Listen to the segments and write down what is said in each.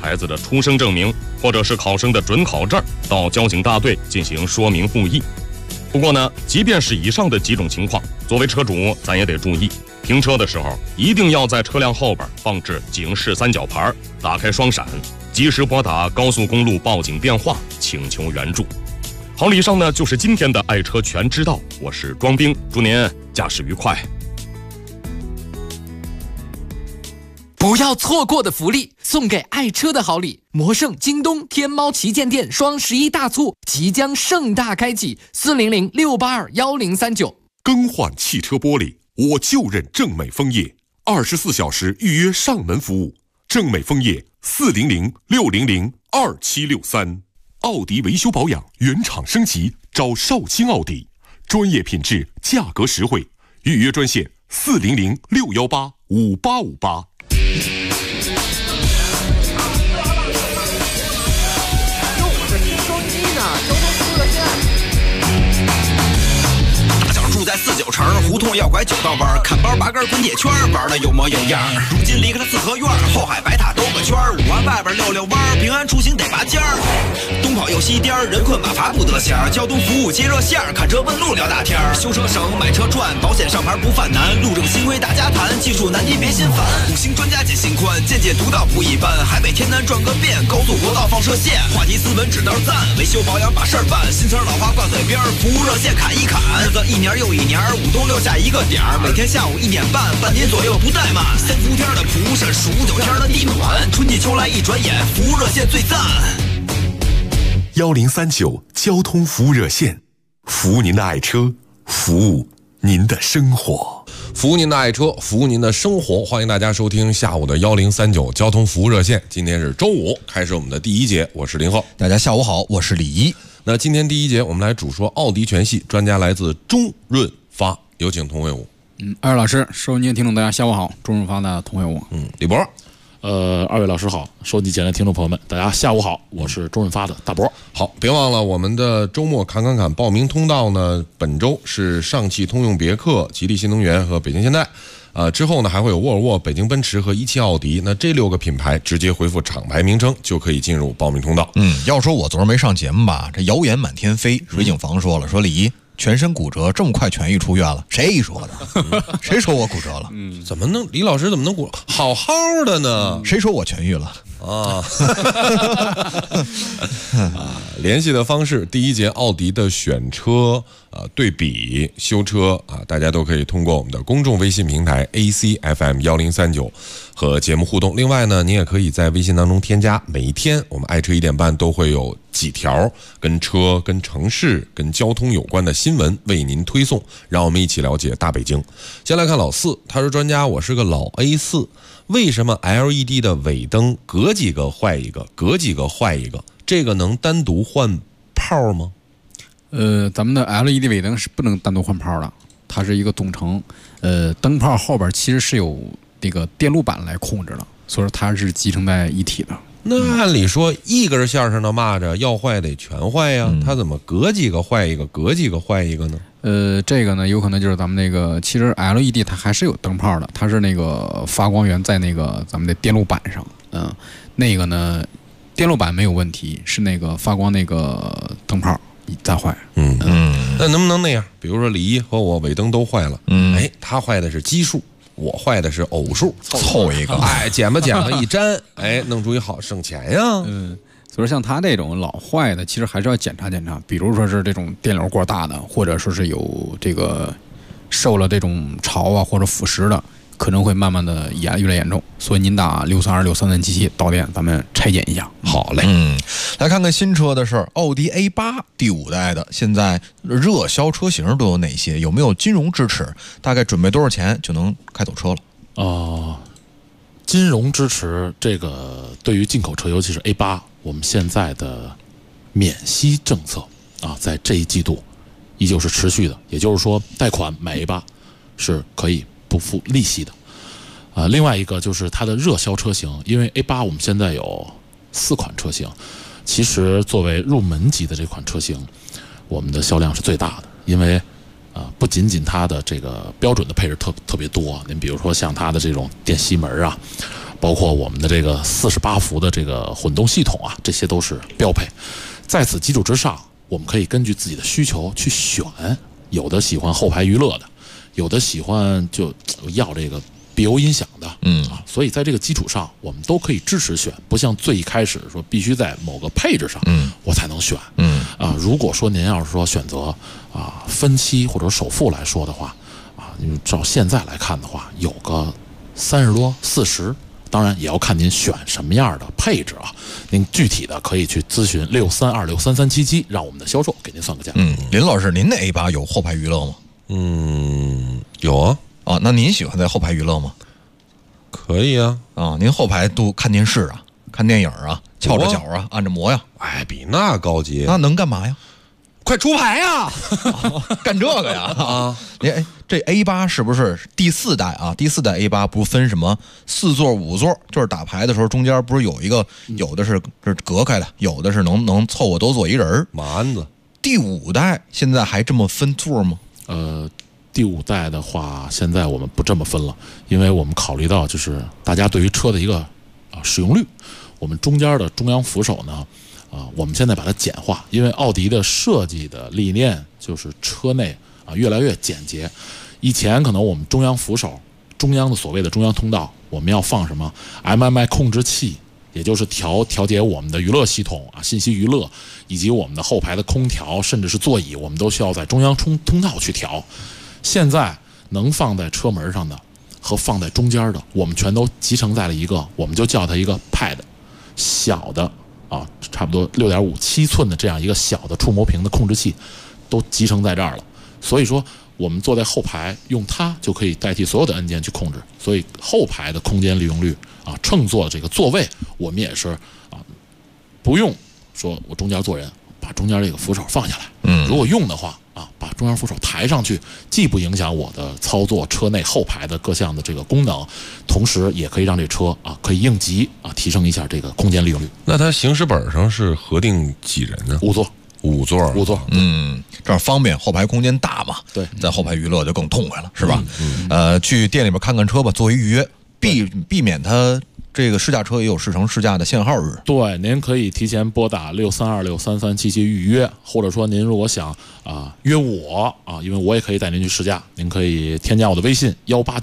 孩子的出生证明或者是考生的准考证到交警大队进行说明复议。不过呢，即便是以上的几种情况，作为车主咱也得注意，停车的时候一定要在车辆后边放置警示三角牌，打开双闪，及时拨打高速公路报警电话请求援助。好，以上呢就是今天的爱车全知道，我是庄兵，祝您驾驶愉快。 不要错过的福利，送给爱车的好礼。魔圣、京东、天猫旗舰店双11大促即将盛大开启，400-682-1039。 更换汽车玻璃，我就认正美枫叶，24小时预约上门服务。正美枫叶400-600-2763。奥迪维修保养原厂升级，找绍兴奥迪，专业品质，价格实惠。预约专线400-618-5858。 住在49城胡同要拐9道弯，看包拔根滚铁圈，玩的有模有样。如今离开了四合院，后海白塔兜个圈，5环外边溜溜弯，平安出行得拔尖儿。东跑又西颠，人困马乏不得闲。交通服务接热线，看车问路聊大天。修车省，买车赚，保险上牌不犯难。路政新规大家谈，技术难题别心烦。5星专家解心宽，见解独到不一般。海北天南转个遍，高速国道放射线。话题斯文指道赞，维修保养把事儿办。新词老话挂嘴边，服务热线砍一砍。日子一年又一年，5东6下一个点儿，每天下午1点半，半年左右不怠慢。3伏天的蒲扇，数9天的地暖，春季秋来一转眼，服务热线最赞。 1039交通服务热线，服务您的爱车，服务您的生活， 服务您的爱车，服务您的生活。欢迎大家收听下午的1039交通服务热线。今天是周五，开始我们的第一节，我是林浩。 大家下午好，我是李一。 那今天第一节我们来主说奥迪全系，专家来自中润发，有请童慧武。 二位老师，收音机听众大家下午好，中润发的童慧武。 李博。 二位老师好，收音机前的听众朋友们，大家下午好，我是中润发的大博。 好，别忘了我们的周末砍报名通道呢，本周是上汽通用别克、吉利新能源和北京现代。之后呢还会有沃尔沃、北京奔驰和17奥迪，那这6个品牌直接回复厂牌名称就可以进入报名通道。 要说我昨儿没上节目吧，这谣言满天飞。水井房说了，说李一全身骨折这么快痊愈出院了，谁说的？谁说我骨折了？ 怎么能李老师怎么能好好的呢？ 谁说我痊愈了？ 联系的方式，第一节奥迪的选车对比修车大家都可以通过我们的公众微信平台 ACFM1039和节目互动。另外呢，您也可以在微信当中添加，每一天我们爱车1点半都会有几条跟车、跟城市、跟交通有关的新闻为您推送，让我们一起了解大北京。先来看老四，他说专家，我是个老 A4， 为什么 LED 的尾灯隔几个坏一个，隔几个坏一个？这个能单独换泡吗？ 咱们的 LED 尾灯是不能单独换泡的，它是一个总成。灯泡后边其实是有这个电路板来控制的，所以说它是集成在一体的。 那按理说一根线上的蚂蚱要坏得全坏呀，它怎么隔几个坏一个，隔几个坏一个呢？ 这个呢有可能就是咱们那个，其实 LED 它还是有灯泡的，它是那个发光源在那个咱们的电路板上。那个呢电路板没有问题，是那个发光那个灯泡在坏。 那能不能那样？比如说李一和我尾灯都坏了，他坏的是奇数，我坏的是偶数， 凑一个， 剪吧一粘，弄出一好省钱呀。 所以像它这种老坏的，其实还是要检查检查，比如说是这种电流过大的，或者说是有这个受了这种潮或者腐蚀的，可能会慢慢的越来越严重。所以您打6326377到店，咱们拆解一下。 好嘞。 来看看新车的事儿。奥迪 A8 第5代的，现在热销车型都有哪些？有没有金融支持？大概准备多少钱就能开走车了？ 金融支持这个对于进口车，尤其是 A8， 我们现在的免息政策在这一季度依旧是持续的，也就是说贷款买 A8是可以不付利息的。另外一个就是它的热销车型，因为 A8 我们现在有4款车型，其实作为入门级的这款车型，我们的销量是最大的，因为不仅仅它的这个标准的配置特别多，您比如说像它的这种电吸门包括我们的这个48伏的这个混动系统啊，这些都是标配。在此基础之上，我们可以根据自己的需求去选，有的喜欢后排娱乐的，有的喜欢就要这个BO音响的，所以在这个基础上，我们都可以支持选，不像最一开始说必须在某个配置上，我才能选，如果说您要是说选择分期或者首付来说的话，照现在来看的话，有个30多40。当然也要看您选什么样的配置啊，您具体的可以去咨询63263377，让我们的销售给您算个价。 林老师，您的 A8 有后排娱乐吗？ 有啊。 那您喜欢在后排娱乐吗？ 可以啊。 您后排都看电视啊，看电影啊，翘着脚啊，按着摩呀？ 比那高级。 那能干嘛呀？ 快出牌呀！ 干这个呀！这 A8 是不是第4代啊？第4代 A8 不是分什么4座、5座，就是打牌的时候中间不是有一个，有的是隔开的，有的是能凑合都坐一人马鞍子。 第5代现在还这么分座吗？ 第5代的话，现在我们不这么分了，因为我们考虑到就是大家对于车的一个使用率，我们中间的中央扶手呢。我们现在把它简化，因为奥迪的设计的理念就是车内越来越简洁。以前可能我们中央扶手、中央的所谓的中央通道，我们要放什么 MMI 控制器，也就是调节我们的娱乐系统信息娱乐，以及我们的后排的空调，甚至是座椅，我们都需要在中央通道去调。现在能放在车门上的和放在中间的，我们全都集成在了一个，我们就叫它一个 Pad， 小的。差不多6.5、7寸的这样一个小的触摸屏的控制器，都集成在这儿了。所以说，我们坐在后排，用它就可以代替所有的按键去控制。所以后排的空间利用率乘坐这个座位，我们也是不用说我中间坐人，把中间这个扶手放下来。如果用的话把中央扶手抬上去，既不影响我的操作车内后排的各项的这个功能，同时也可以让这车可以应急提升一下这个空间利用率。 那它行驶本上是核定几人呢 ？5座。 5座。 这样方便，后排空间大嘛。 对， 在后排娱乐就更痛快了，是吧？去店里边看看车吧，做一预约，避免它。这个试驾车也有试乘试驾的限号日， 对，您可以提前拨打63263377预约，或者说您如果想约我因为我也可以带您去试驾，您可以添加我的微信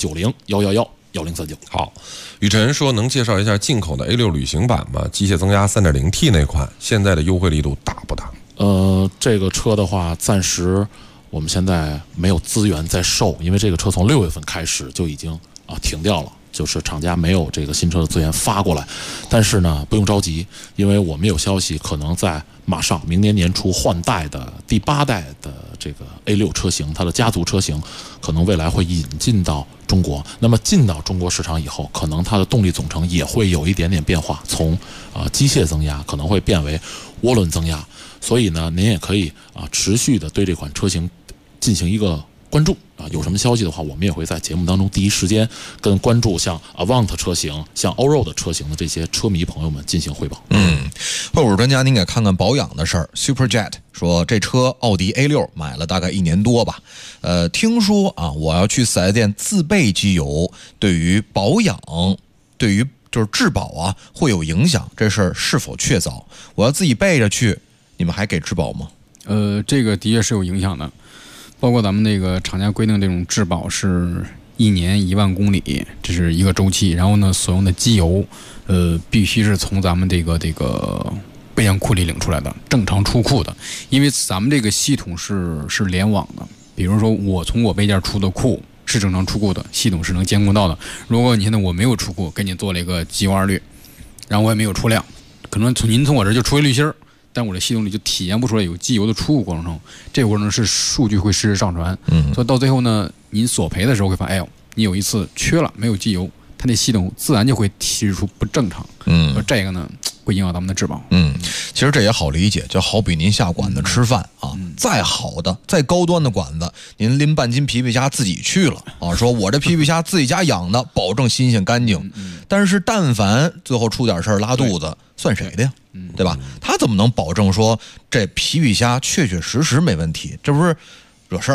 1890111039。 好，雨辰说能介绍一下进口的 A6 旅行版吗？机械增压 3.0T 那款，现在的优惠力度大不大？ 这个车的话，暂时我们现在没有资源在售，因为这个车从6月份开始就已经停掉了。就是厂家没有这个新车的资源发过来，但是呢不用着急，因为我们有消息，可能在马上明年年初换代的第8代的这个 A6 车型，它的家族车型可能未来会引进到中国。那么进到中国市场以后，可能它的动力总成也会有一点点变化，从机械增压可能会变为涡轮增压。所以呢，您也可以持续的对这款车型进行一个关注有什么消息的话，我们也会在节目当中第一时间跟关注像 Avant 车型、像 Allroad 车型的这些车迷朋友们进行汇报。 后补专家，您给看看保养的事儿。Superjet 说这车奥迪 A6 买了大概1年多吧，听说我要去4S店自备机油，对于保养，对于就是质保会有影响，这事儿是否确凿？我要自己备着去，你们还给质保吗？ 这个的确是有影响的。包括咱们那个厂家规定，这种质保是1年1万公里，这是一个周期。然后呢，所用的机油，必须是从咱们这个备件库里领出来的，正常出库的。因为咱们这个系统是联网的，比如说我从我备件出的库是正常出库的，系统是能监控到的。如果你现在我没有出库，给你做了一个机油2滤，然后我也没有出量，可能您从我这就出一滤芯儿。但我的系统里就体现不出来有机油的出库过程，这个过程是数据会实时上传，所以到最后呢，您索赔的时候会发现，你有一次缺了没有机油，它那系统自然就会提示出不正常，这个呢会影响咱们的质保。 其实这也好理解，就好比您下馆子吃饭再好的、再高端的馆子，您拎半斤皮皮虾自己去了说我这皮皮虾自己家养的，保证新鲜干净。但是但凡最后出点事儿拉肚子，算谁的呀？对吧？他怎么能保证说这皮皮虾确确实实没问题？这不是惹事儿吗？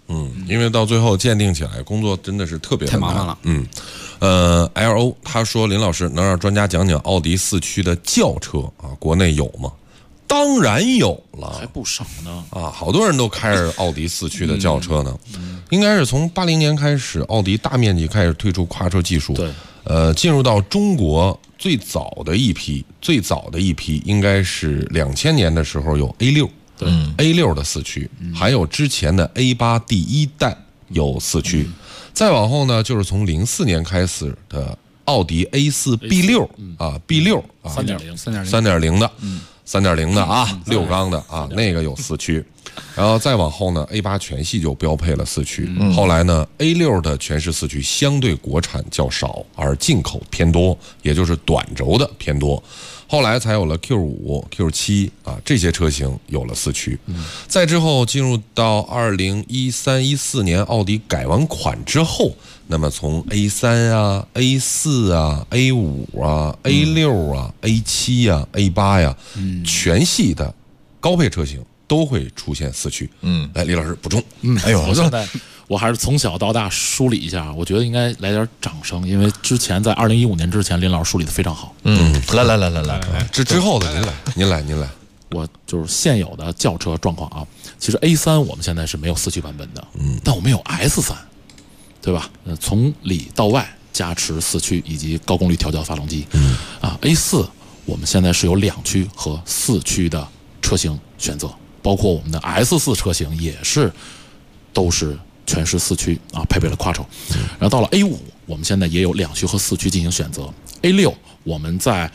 因为到最后鉴定起来，工作真的是特别的太麻烦了。 LO 他说林老师能让专家讲讲奥迪4驱的轿车啊，国内有吗？当然有了， 还不少呢啊！好多人都开着奥迪4驱的轿车呢。应该是从80年开始，奥迪大面积开始推出跨车技术。 对， 进入到中国最早的一批应该是2000年的时候有 A6， 对 ，A6 的4驱，还有之前的 A8第1代有4驱，再往后呢，就是从04年开始的奥迪 A4 B6 啊 B6 啊3.0的。3.0的啊，6缸的啊，那个有4驱，然后再往后呢 ，A8 全系就标配了4驱。后来呢 ，A6 的全时4驱相对国产较少，而进口偏多，也就是短轴的偏多。后来才有了 Q5、Q7 啊，这些车型有了4驱。再之后进入到2013-14年，奥迪改完款之后，那么从 A3 啊、A4 啊、A5 啊、A6 啊、A7 啊、A8 呀，全系的高配车型都会出现4驱。来，李老师补充。 哎呦， 我现在我还是从小到大梳理一下，我觉得应该来点掌声，因为之前在2015年之前，林老师梳理的非常好。 来， 之后的您来。 我就是现有的轿车状况啊，其实 A3 我们现在是没有4驱版本的，但我们有 S3， 对吧？从里到外加持4驱以及高功率调教发动机。A4 我们现在是有2驱和4驱的车型选择，包括我们的 S4 车型也是都是全时4驱啊，配备了 Quattro。然后到了 A5， 我们现在也有2驱和4驱进行选择。A6 我们在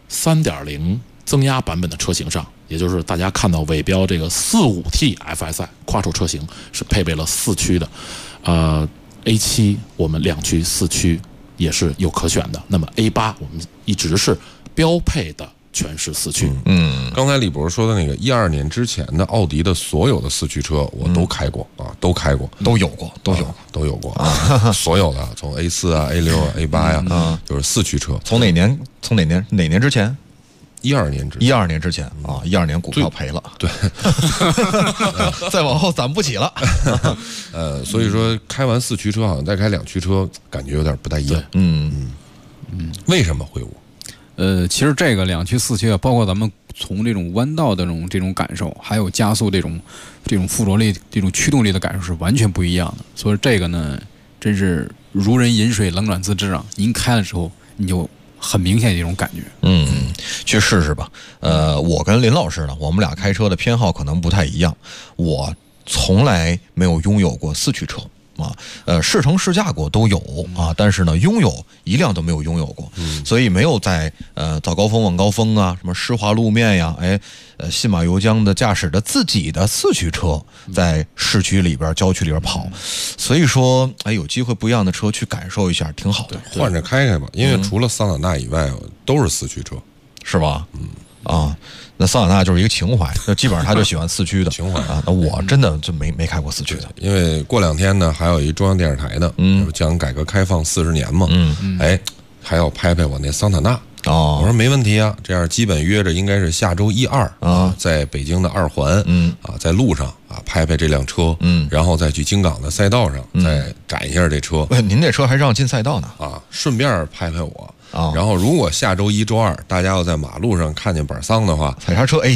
3.0 增压版本的车型上，也就是大家看到尾标这个 45T FSI Quattro 车型是配备了4驱的。A7 我们2驱4驱也是有可选的。那么 A8 我们一直是标配的全时4驱。 刚才李博说的那个12年之前的奥迪的所有的4驱车，我都开过啊，都有过啊，所有的从 A4 啊、A6 啊、A8 呀，就是4驱车。 从哪年之前 ？12 年之前啊，12年股票赔了， 对， 再往后攒不起了。 所以说开完4驱车，好像再开2驱车，感觉有点不太一样。为什么会有？ 其实这个2驱4驱啊，包括咱们从这种弯道的这种感受，还有加速这种附着力、这种驱动力的感受是完全不一样的。所以这个呢，真是如人饮水，冷暖自知啊。您开了之后，你就很明显这种感觉。 去试试吧。我跟林老师呢，我们俩开车的偏好可能不太一样。我从来没有拥有过4驱车。试乘试驾过都有啊，但是呢，拥有一辆都没有拥有过，所以没有在早高峰晚高峰啊，什么湿滑路面呀，信马由缰的驾驶着自己的4驱车在市区里边、郊区里边跑，所以说，有机会不一样的车去感受一下，挺好的。 换着开开吧，因为除了桑塔纳以外，都是4驱车， 是吧？那桑塔纳就是一个情怀，就基本上他就喜欢4驱的情怀啊。那我真的就没开过4驱的， 因为过2天呢，还有一中央电视台的，讲改革开放40年嘛，还要拍我那桑塔纳。我说没问题啊，这样基本约着应该是下周1、2啊，在北京的2环，在路上啊拍这辆车，然后再去京港的赛道上再展一下这车。 您这车还让进赛道呢啊，顺便拍我。然后，如果下周1、周2大家要在马路上看见板桑的话， 踩刹车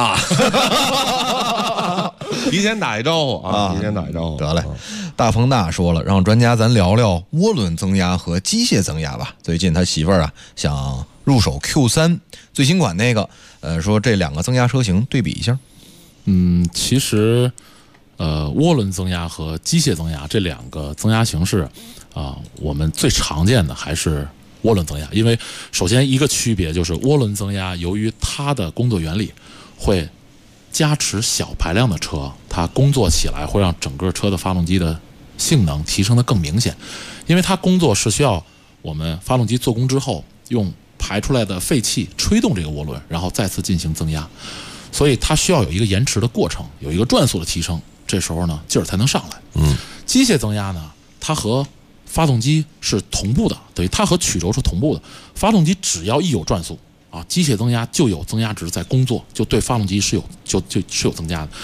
提前打一招呼啊！提前打一招呼。 得嘞，大鹏大说了，让专家咱聊聊涡轮增压和机械增压吧。最近他媳妇儿啊想入手 Q3 最新款那个，说这2个增压车型对比一下。 其实，涡轮增压和机械增压这2个增压形式啊，我们最常见的还是涡轮增压，因为首先一个区别就是涡轮增压，由于它的工作原理会加持小排量的车，它工作起来会让整个车的发动机的性能提升得更明显，因为它工作是需要我们发动机做工之后用排出来的废气吹动这个涡轮，然后再次进行增压，所以它需要有一个延迟的过程，有一个转速的提升，这时候呢劲儿才能上来。机械增压呢，它和发动机是同步的，等于它和曲轴是同步的。发动机只要一有转速啊，机械增压就有增压值在工作，就对发动机是有增加的。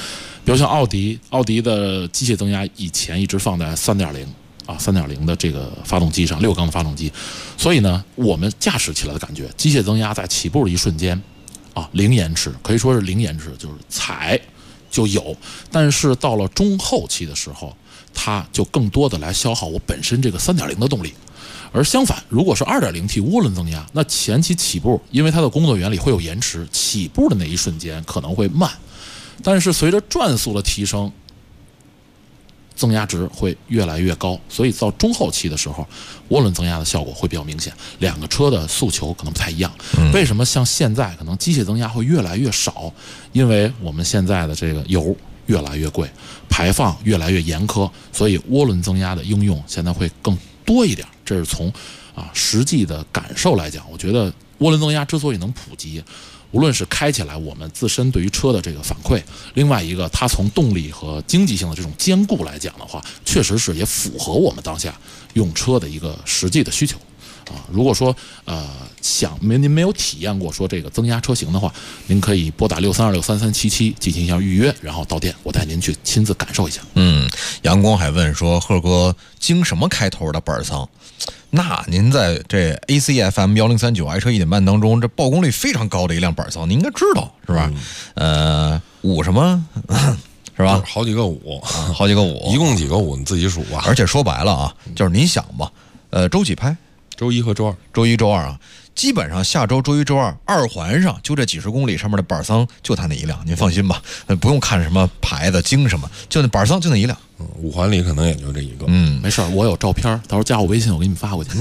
比如像奥迪的机械增压以前一直放在3.0啊3.0的这个发动机上，6缸的发动机，所以呢，我们驾驶起来的感觉，机械增压在起步的一瞬间啊，零延迟，可以说是零延迟，就是踩就有。但是到了中后期的时候，它就更多的来消耗我本身这个3.0的动力。而相反，如果是 2.0T 涡轮增压，那前期起步，因为它的工作原理会有延迟，起步的那一瞬间可能会慢，但是随着转速的提升，增压值会越来越高，所以到中后期的时候，涡轮增压的效果会比较明显。两个车的诉求可能不太一样。为什么像现在可能机械增压会越来越少？因为我们现在的这个油越来越贵，排放越来越严苛，所以涡轮增压的应用现在会更多一点。这是从实际的感受来讲，我觉得涡轮增压之所以能普及，无论是开起来我们自身对于车的这个反馈，另外一个它从动力和经济性的这种兼顾来讲的话，确实是也符合我们当下用车的一个实际的需求。如果说您没有体验过说这个增压车型的话，您可以拨打632633377进行一下预约，然后到店我带您去亲自感受一下。 杨光还问说，贺哥经什么开头的板桑？那您在这 ACFM 1039爱车1点半当中，这曝光率非常高的一辆板桑，您应该知道是吧？五什么是吧？ 好几个五， 好几个五， 一共几个五你自己数吧。 而且说白了啊，就是您想吧，周几拍？ 周一和周二， 周一周二啊，基本上下周周一周二二环上就这几十公里上面的板桑就它那一辆，您放心吧，不用看什么牌子经什么，就那板桑就那一辆。 五环里可能也就这一个。 没事，我有照片，到时候加我微信，我给你们发过去。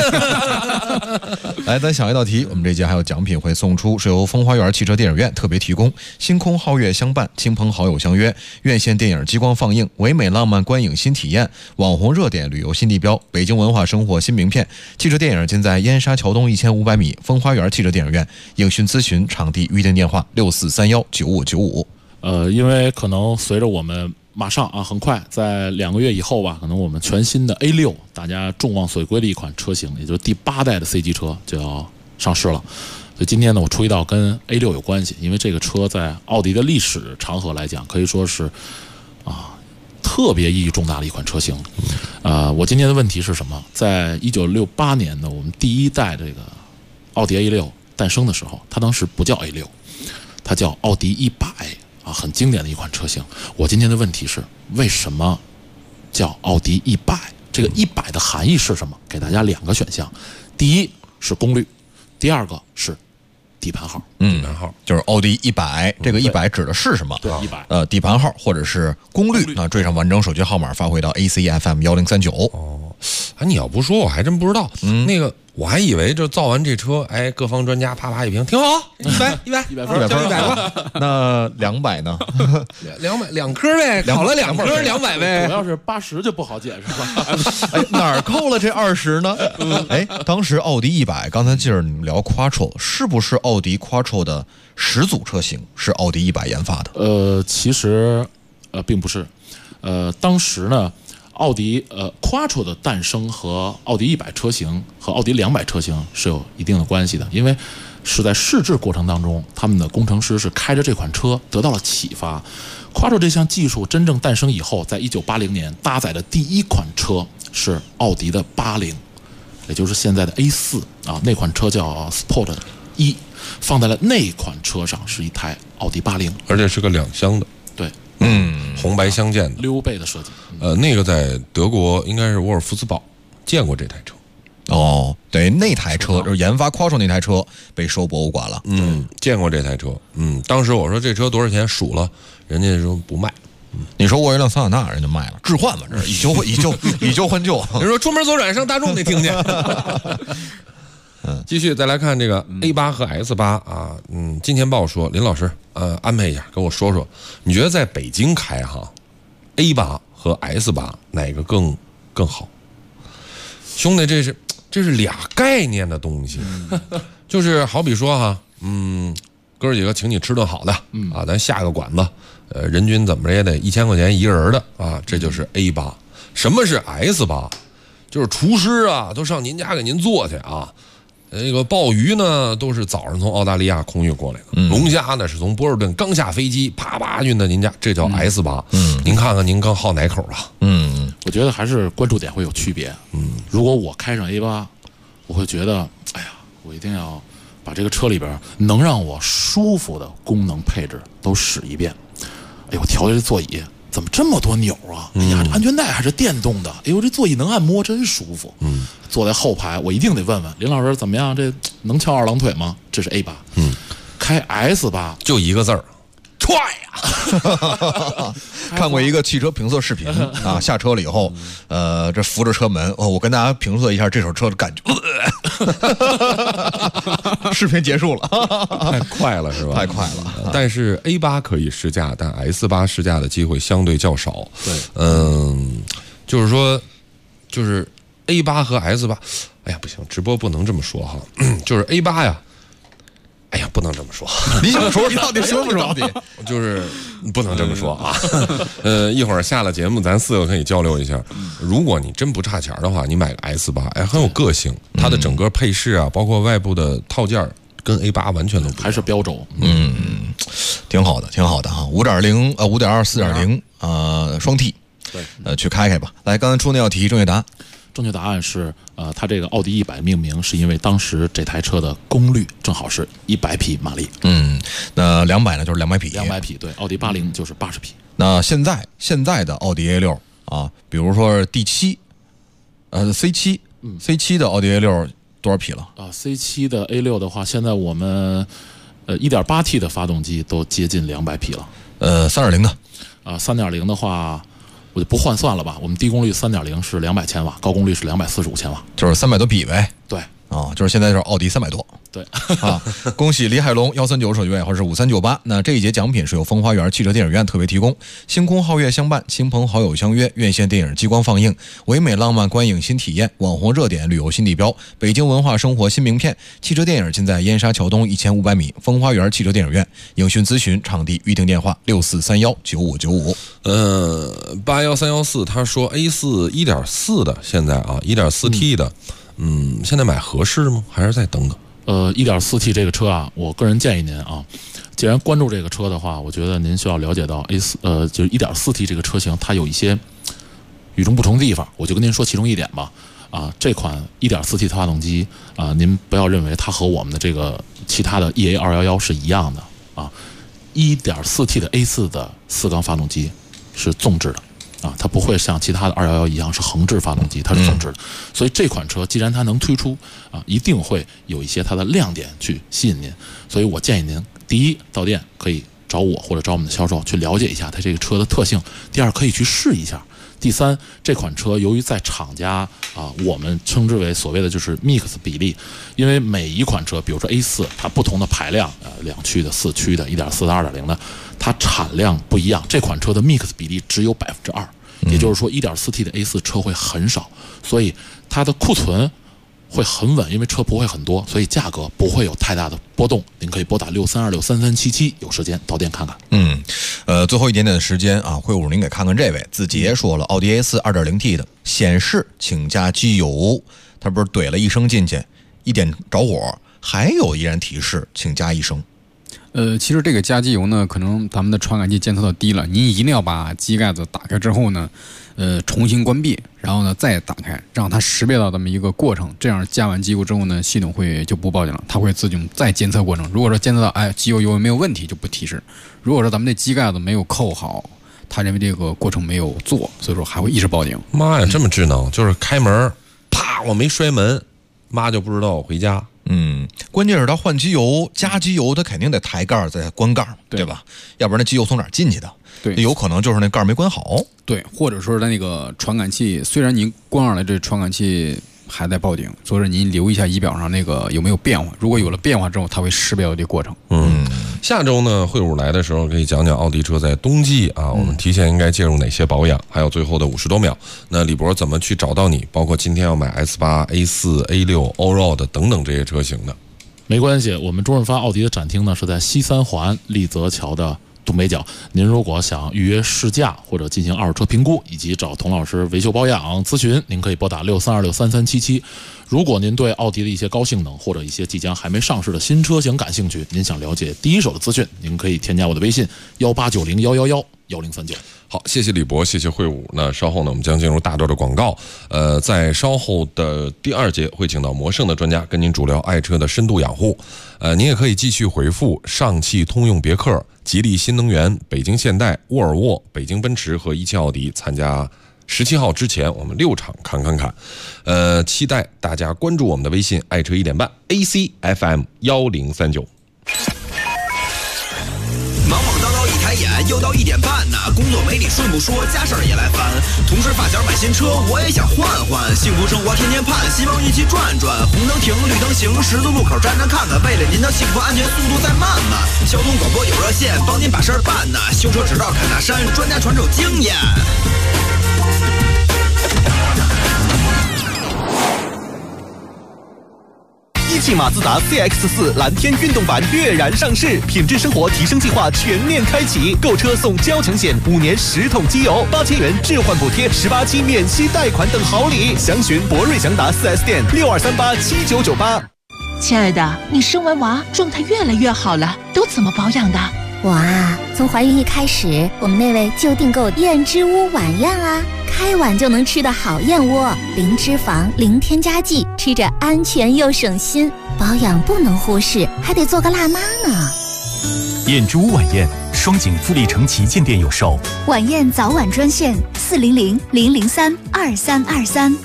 来，咱想一道题，我们这节还有奖品会送出，是由风花园汽车电影院特别提供，星空皓月相伴，亲朋好友相约，院线电影激光放映，唯美浪漫观影新体验，网红热点旅游新地标，北京文化生活新名片。汽车电影尽在燕莎桥东1500米风花园汽车电影院，影讯咨询场地预订电话64319595。 因为可能随着我们马上很快在2个月以后吧，可能我们全新的 A6， 大家众望所归的一款车型，也就是第8代的 C 级车就要上市了。所以今天呢，我出一道跟 A6 有关系，因为这个车在奥迪的历史长河来讲，可以说是特别意义重大的一款车型。我今天的问题是什么？在1968年的我们第1代这个奥迪 A6 诞生的时候，它当时不叫 A6， 它叫奥迪100。很经典的一款车型。我今天的问题是，为什么叫奥迪100？这个100的含义是什么？给大家2个选项，第一是功率，第二个是底盘号。 底盘号就是奥迪100，这个100指的是什么？ 对，100。 底盘号或者是功率啊，缀上完整手机号码发回到 ACFM 1039。 你要不说我还真不知道。那个我还以为就造完这车，各方专家啪啪一评，挺好，100分，交100吧。 那200呢 ？2颗呗，考了2颗200呗。 我要是80就不好解释了。 哪儿扣了这20呢？当时奥迪100，刚才记着你们聊 Quattro， 是不是奥迪 Quattro 的始祖车型是奥迪100研发的？ 其实并不是。当时呢，奥迪Quattro 的诞生和奥迪100车型和奥迪200车型是有一定的关系的，因为是在试制过程当中，他们的工程师是开着这款车得到了启发。Quattro 这项技术真正诞生以后，在1980年搭载的第一款车是奥迪的80，也就是现在的 A4那款车叫 Sport 1，放在了那款车上是一台奥迪80， 而且是个2厢的。 对。 红白相间的溜背的设计。 那个在德国应该是沃尔夫斯堡见过这台车。 对，那台车就是研发 Quattro 那台车被收博物馆了。 见过这台车。当时我说这车多少钱，数了，人家说不卖。 你说我有辆桑塔纳，人就卖了，置换嘛，这是以旧换旧。 人说出门左转上大众得听见。继续再来看这个 A8 和 S8 啊，金钱豹说，林老师，安排一下，跟我说说，你觉得在北京开A8 和 S8 哪个更好？兄弟，这是俩概念的东西，就是好比说哥儿几个请你吃顿好的咱下个馆子，人均怎么着也得1000块钱一个人的这就是 A8。什么是 S8？就是厨师都上您家给您做去那个鲍鱼呢，都是早上从澳大利亚空运过来的，龙虾呢是从波士顿刚下飞机，啪运到您家，这叫 S8。您看看您更好哪口啊？ 我觉得还是关注点会有区别。如果我开上 A8，我会觉得，哎呀，我一定要把这个车里边能让我舒服的功能配置都使一遍。哎呦，我调这座椅怎么这么多钮啊？哎呀，安全带还是电动的。哎呦，这座椅能按摩，真舒服。坐在后排，我一定得问问林老师怎么样？这能翘二郎腿吗？这是 A8。开 S8 就一个字儿，踹呀！ 看过一个汽车评测视频啊，下车了以后，这扶着车门，我跟大家评测一下这手车的感觉。视频结束了， 太快了是吧？ 太快了。 但是 A8可以试驾，但 S8试驾的机会相对较少。 对， 就是说，就是 A8 和 S8，哎呀，不行，直播不能这么说哈，就是 A8 呀。哎呀，不能这么说。 你想说你到底说不说？到底就是不能这么说啊。一会儿下了节目，咱4个可以交流一下。如果你真不差钱的话，你买个 S8，哎，很有个性。它的整个配饰啊，包括外部的套件，跟 A8 完全都不一样， 还是标轴。 挺好的，挺好的哈。5.0、5.2、4.0双 T， 对， 去开吧。来，刚才出那道题，正确答案。 正确答案是，它这个奥迪100命名是因为当时这台车的功率正好是100匹马力。 那200呢就是200匹。 200匹，对，奥迪80就是80匹。 那现在的奥迪 A6啊，比如说第7，C7 的奥迪 A6多少匹了？ C7 的 A6 的话，现在我们1.8T 的发动机都接近200匹了。 3.0的 ，3.0的话。我就不换算了吧，我们低功率3.0是200千瓦，高功率是245千瓦， 就是300多匹呗。 对， 就是现在是奥迪300多。 对啊，恭喜李海龙139手机尾号是5398。那这一节奖品是由风花园汽车电影院特别提供，星空皓月相伴，亲朋好友相约，院线电影激光放映，唯美浪漫观影新体验，网红热点旅游新地标，北京文化生活新名片。汽车电影尽在燕莎桥东1500米风花园汽车电影院。影讯咨询场地预订电话6431959595。 81314他说 A4 1.4的现在啊 1.4T 的，现在买合适吗？还是再等等 ？1.4T 这个车啊，我个人建议您啊，既然关注这个车的话，我觉得您需要了解到 A4就是 1.4T 这个车型，它有一些与众不同的地方，我就跟您说其中一点吧。这款 1.4T 的发动机您不要认为它和我们的这个其他的 EA211是一样的啊。1.4T 的 A4 的4缸发动机是纵置的。它不会像其他的211一样是横置发动机，它是纵置的。所以这款车既然它能推出一定会有一些它的亮点去吸引您。所以我建议您，第一，到店可以找我或者找我们的销售去了解一下它这个车的特性；第二，可以去试一下；第三，这款车由于在厂家我们称之为所谓的就是 mix 比例，因为每一款车，比如说 A4，它不同的排量，2驱的、4驱的、1.4的、2.0的，它产量不一样。这款车的 mix 比例只有2%，也就是说 1.4T 的 A4 车会很少，所以它的库存会很稳，因为车不会很多，所以价格不会有太大的波动。您可以拨打63263377，有时间到店看看。 最后一点点的时间啊，会务您给看看这位子杰说了，奥迪 A4 2.0T 的显示请加机油，他不是怼了1升进去，一点着火，还有依然提示请加1升。 其实这个加机油呢，可能咱们的传感器监测到低了，您一定要把机盖子打开之后呢，重新关闭，然后呢再打开，让它识别到这么一个过程，这样加完机油之后呢，系统就不报警了，它会自动再监测过程。如果说监测到机油没有问题，就不提示；如果说咱们这机盖子没有扣好，他认为这个过程没有做，所以说还会一直报警。 妈呀，这么智能，就是开门，啪，我没摔门，妈就不知道我回家。 关键是它换机油、加机油，它肯定得抬盖再关盖，对吧？要不然那机油从哪儿进去的？ 对， 有可能就是那盖没关好。 对，或者说它那个传感器，虽然您关上了，这传感器还在报警，所以说您留一下仪表上那个有没有变化，如果有了变化之后，它会识别到这个过程。 下周呢，会务来的时候可以讲讲奥迪车在冬季我们提前应该介入哪些保养，还有最后的50多秒。那李博怎么去找到你？包括今天要买 S8、A4、A6、Allroad 等等这些车型的。 没关系，我们周润发奥迪的展厅呢是在西三环立泽桥的东北角。您如果想预约试驾或者进行二手车评估，以及找童老师维修保养咨询，您可以拨打63263377。如果您对奥迪的一些高性能或者一些即将还没上市的新车型感兴趣，您想了解第一手的资讯，您可以添加我的微信1890111039。 好，谢谢李博，谢谢会武。那稍后呢，我们将进入大段的广告。在稍后的第2节会请到魔胜的专家跟您主聊爱车的深度养护。您也可以继续回复上汽通用别克、吉利新能源、北京现代、沃尔沃、北京奔驰和一汽奥迪参加17号之前我们6场侃。期待大家关注我们的微信爱车1点半 ACFM 1039。 忙忙叨叨一抬眼，又到1点半呢。工作没你顺不说，家事儿也来烦。同事发小买新车，我也想换换。幸福生活天天盼，希望一起转转。红灯停，绿灯行，十字路口站站看看。为了您的幸福安全，速度再慢慢。交通广播有热线，帮您把事儿办呢。修车指导侃大山，专家传授经验。 一汽马自达 CX-4 蓝天运动版跃然上市，品质生活提升计划全面开启，购车送交强险，5年10桶机油，8000元置换补贴，18期免息贷款等好礼。详询博瑞祥达 4S 店62387998。 亲爱的，你生完娃状态越来越好了，都怎么保养的？ 我啊，从怀孕一开始，我们那位就订购燕之屋晚宴啊，开碗就能吃的好燕窝，零脂肪，零添加剂，吃着安全又省心。保养不能忽视，还得做个辣妈呢。 燕之屋晚宴，双井富力城旗舰店有售。 晚宴早晚专线400-003-2323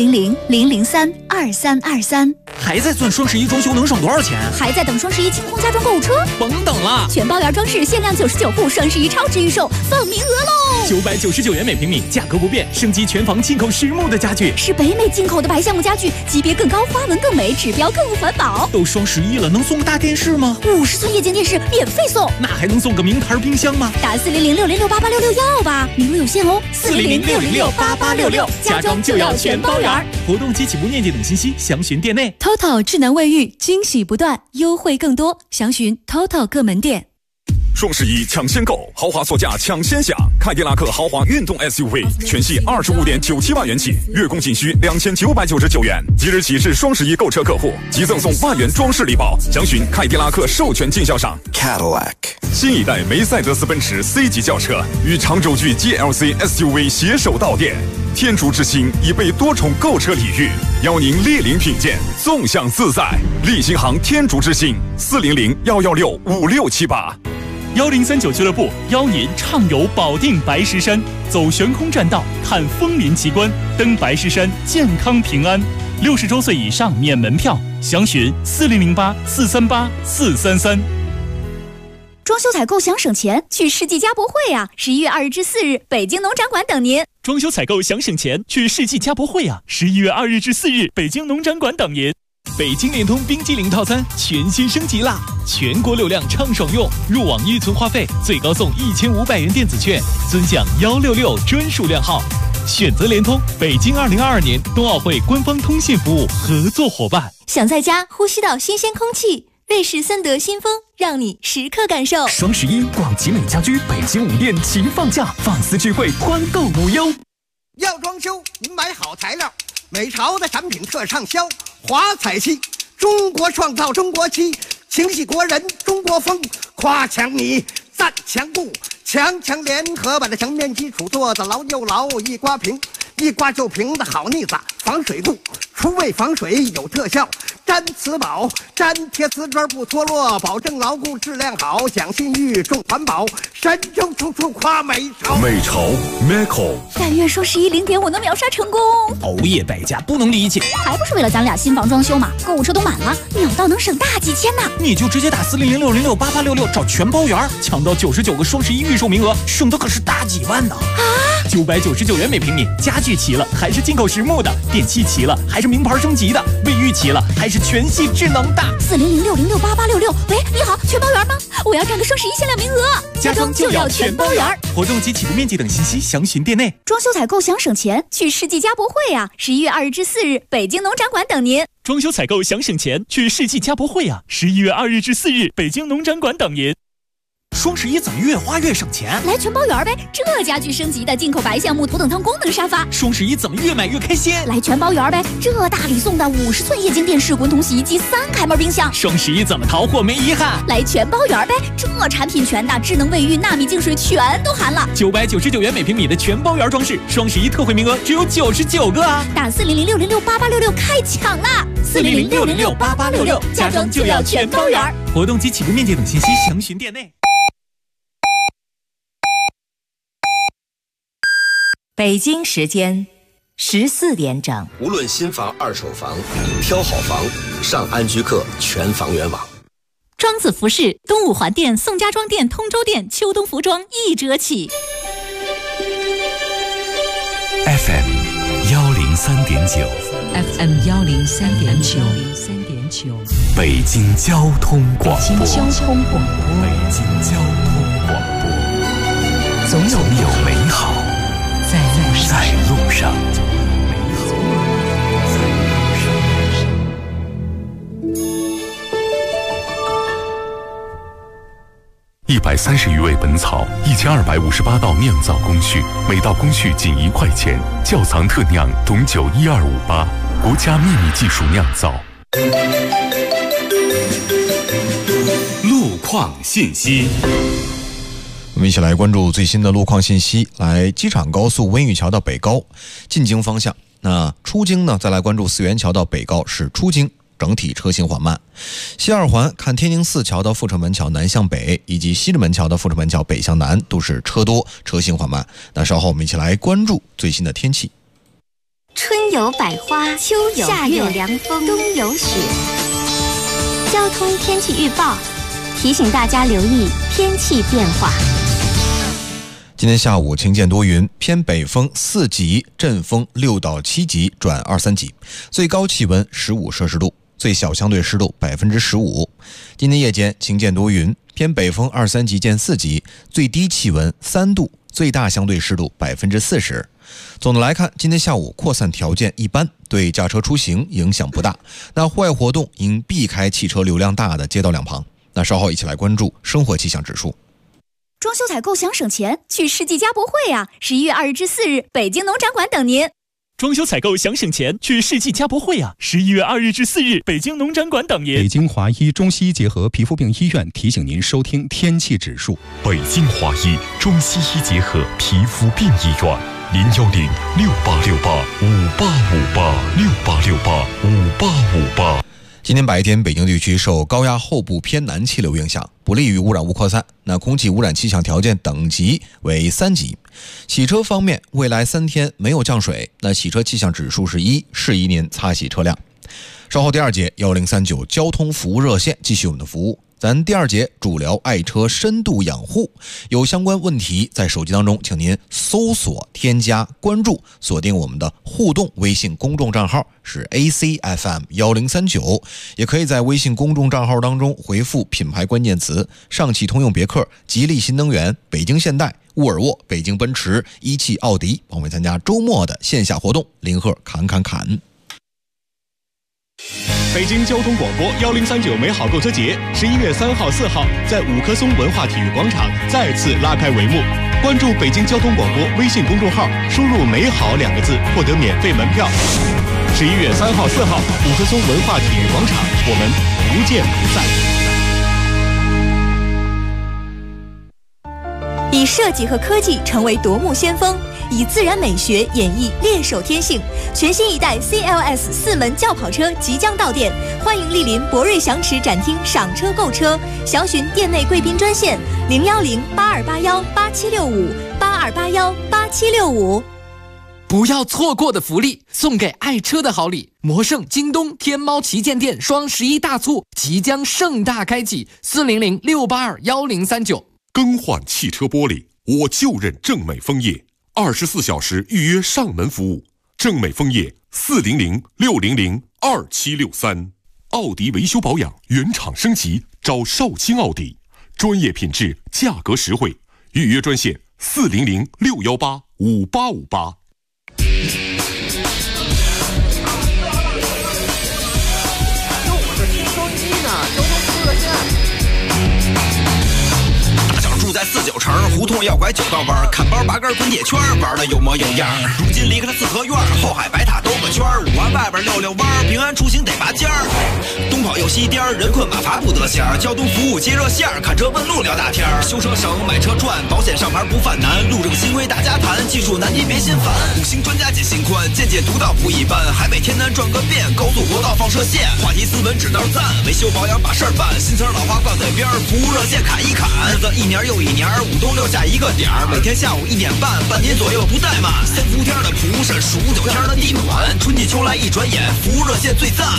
400-003-2323。 还在算双11装修能省多少钱？ 还在等双11清空家装购物车？ 甭等了， 全包圆装饰限量99户，双11超值预售，放名额喽 ！999元每平米，价格不变，升级全房进口实木的家具， 是北美进口的白橡木家具，级别更高，花纹更美，指标更环保。 都双11了，能送个大电视吗 ？50寸液晶电视免费送， 那还能送个名牌冰箱吗？ 打400-606-8866要吧，名额有限哦。 400-606-8866，家装就要全包圆。活动及起步链接等信息，详询店内。 TOTO 智能卫浴，惊喜不断，优惠更多，详询 TOTO 各门店。 双11抢先购，豪华座驾抢先享，凯迪拉克豪华运动 SUV 全系25.97万元起，月供仅需2999元。即日起至双11购车客户，即赠送万元装饰礼包。详询凯迪拉克授权经销商 Cadillac。新一代梅赛德斯奔驰 C 级轿车与长轴距 GLC SUV 携手到店。天竺之星已被多重购车礼遇，邀您莅临品鉴，纵享自在。立新行天竺之星400-116-5678。 1039俱乐部邀您畅游保定白石山，走悬空栈道，看枫林奇观，登白石山，健康平安。60周岁以上免门票，详询4008-438-433。 装修采购想省钱，去世纪家博会啊！11月2日至4日，北京农展馆等您。 装修采购想省钱，去世纪家博会啊！11月2日至4日，北京农展馆等您。北京联通冰激凌套餐全新升级啦！全国流量畅爽用，入网预存话费最高送1500元电子券，尊享166专属靓号。选择联通，北京2022年冬奥会官方通信服务合作伙伴。 想在家呼吸到新鲜空气，瑞士森德新风让你时刻感受。 双11逛集美家居北京5店齐放假，放肆聚会，欢购无忧。 要装修，您买好材料，美潮的产品特畅销。华彩漆，中国创造中国漆，情系国人中国风。夸墙泥，赞墙布，强联合把这墙面基础做得牢又牢，一刮平，一刮就平的好腻子，防水布，除味防水有特效。粘瓷宝，粘贴瓷砖不脱落，保证牢固质量好，讲信誉重环保，神州处处夸美潮。 美潮 Meco， 但愿双11 0.5能秒杀成功。 熬夜败家不能理解， 还不是为了咱俩新房装修嘛？购物车都满了，秒到能省大几千呢。 你就直接打400-606-8866找全包圆，抢到99个双11预售名额，省的可是大几万呢！ 啊 ，999元每平米，家具齐了还是进口实木的，电器齐了还是名牌升级的，卫浴齐了还是全系智能的。 400-606-8866，喂，你好，全包圆吗？我要占个双11限量名额。 家装就要全包圆，活动及起步面积等信息详询店内。 装修采购想省钱，去世纪家博会啊！11月2日至4日，北京农展馆等您。 装修采购想省钱，去世纪家博会啊！11月2日至4日，北京农展馆等您。 双11怎么越花越省钱？ 来全包圆呗！这家具升级的进口白橡木头等舱功能沙发， 双11怎么越买越开心？ 来全包圆呗！这大礼送的50寸液晶电视、滚筒洗衣机、3开门冰箱。 双11怎么淘货没遗憾？ 来全包圆呗！这产品全的，智能卫浴、纳米净水全都含了。 999元每平米的全包圆装饰，双11特惠名额只有99个啊！ 打400-606-8866开抢啦！400-606-8866，家装就要全包圆。 活动及起步面积等信息详询店内。 北京时间14点整。 无论新房、二手房，挑好房，上安居客全房源网。 庄子服饰东五环店、宋家庄店、通州店秋冬服装1折起。 FM 103.9 FM 103.9 北京交通广播。 北京交通广播。 北京交通广播。总有美好在路上。130余味本草，1258道酿造工序，每道工序仅1块钱。窖藏特酿董酒12588，国家秘密技术酿造。 路况信息。 我们一起来关注最新的路况信息。来，机场高速温榆桥到北高进京方向，那出京呢，再来关注四元桥到北高是出京，整体车行缓慢。西二环看天宁寺桥到阜成门桥南向北，以及西直门桥到阜成门桥北向南都是车多，车行缓慢。那稍后我们一起来关注最新的天气。 春有百花，秋有夏有凉风，冬有雪。交通天气预报提醒大家留意天气变化。 今天下午晴间多云，偏北风4级，阵风6到7级转2、3级，最高气温15摄氏度，最小相对湿度15%。今天夜间晴间多云，偏北风2、3级见4级，最低气温3度，最大相对湿度40%。总的来看，今天下午扩散条件一般，对驾车出行影响不大。那户外活动应避开汽车流量大的街道两旁。那稍后一起来关注生活气象指数。 装修采购想省钱，去世纪家博会啊！11月2日至4日，北京农展馆等您。 装修采购想省钱，去世纪家博会啊！11月2日至4日，北京农展馆等您。 北京华医中西医结合皮肤病医院提醒您收听天气指数。 北京华医中西医结合皮肤病医院，010-6868-5858，6868-5858。 今天白天，北京地区受高压后部偏南气流影响，不利于污染物扩散。那空气污染气象条件等级为3级。洗车方面，未来3天没有降水，那洗车气象指数是1，适宜您擦洗车辆。稍后第2节1039交通服务热线继续我们的服务。咱第2节主聊爱车深度养护，有相关问题在手机当中，请您搜索、添加、关注，锁定我们的互动微信公众账号是 ACFM1039，也可以在微信公众账号当中回复品牌关键词：上汽通用别克、吉利新能源、北京现代、沃尔沃、北京奔驰、一汽奥迪，我们参加周末的线下活动，零贺砍。 北京交通广播1039美好购车节11月3号、4号在五棵松文化体育广场再次拉开帷幕。关注北京交通广播微信公众号，输入“美好”2个字，获得免费门票。11月3号、4号，五棵松文化体育广场，我们不见不散。以设计和科技成为夺目先锋，以自然美学演绎猎手天性。全新一代 CLS 4门轿跑车即将到店，欢迎莅临博瑞祥驰展厅赏车购车，详询店内贵宾专线010-8281-8765，8281-8765。 不要错过的福利，送给爱车的好礼。魔圣、京东、天猫旗舰店双11大促即将盛大开启，400-682-1039。 更换汽车玻璃，我就认正美枫叶，24小时预约上门服务。正美枫叶400-600-2763。奥迪维修保养原厂升级，找少卿奥迪，专业品质，价格实惠。预约专线400-618-5858。 我这听收音机呢，交通服务热线。 胡同要拐九道弯，看包拔根滚铁圈，玩的有模有样。如今离开了四合院，后海白塔兜个圈，5环外边溜溜弯，平安出行得拔尖儿。东跑右西颠，人困马乏不得闲，交通服务接热线，看车问路聊大天。修车省，买车赚，保险上牌不犯难，路这个新规大家谈，技术难题别心烦。5星专家解心宽，见解独到不一般，海北天南转个遍，高速国道放射线，话题斯文指道赞，维修保养把事儿办，新词老话挂嘴边，服务热线砍一砍，日子一年又一年，5冬6夏一个点儿，每天下午1点半，半年左右不怠慢。3伏天的蒲扇，数9天的地暖，春季秋来一转眼，服务热线最赞。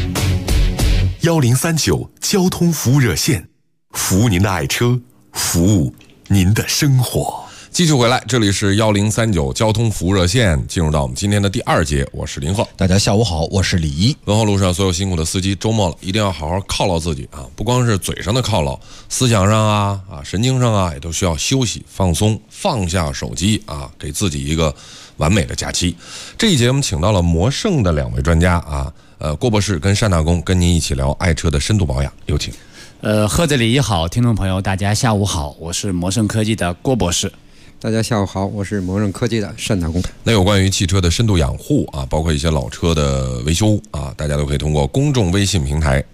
1039交通服务热线，服务您的爱车，服务您的生活。 继续回来，这里是1039交通服务热线，进入到我们今天的第2节，我是林鹤。 大家下午好，我是李一。 文化路上所有辛苦的司机，周末了一定要好好犒劳自己啊！不光是嘴上的犒劳，思想上啊神经上啊也都需要休息放松，放下手机啊，给自己一个完美的假期。这一节我们请到了魔圣的2位专家啊，郭博士跟单大公跟您一起聊爱车的深度保养，有请。 贺子李一好，听众朋友大家下午好，我是魔圣科技的郭博士。 大家下午好，我是魔圣科技的单大公。 那有关于汽车的深度养护啊，包括一些老车的维修啊，大家都可以通过公众微信平台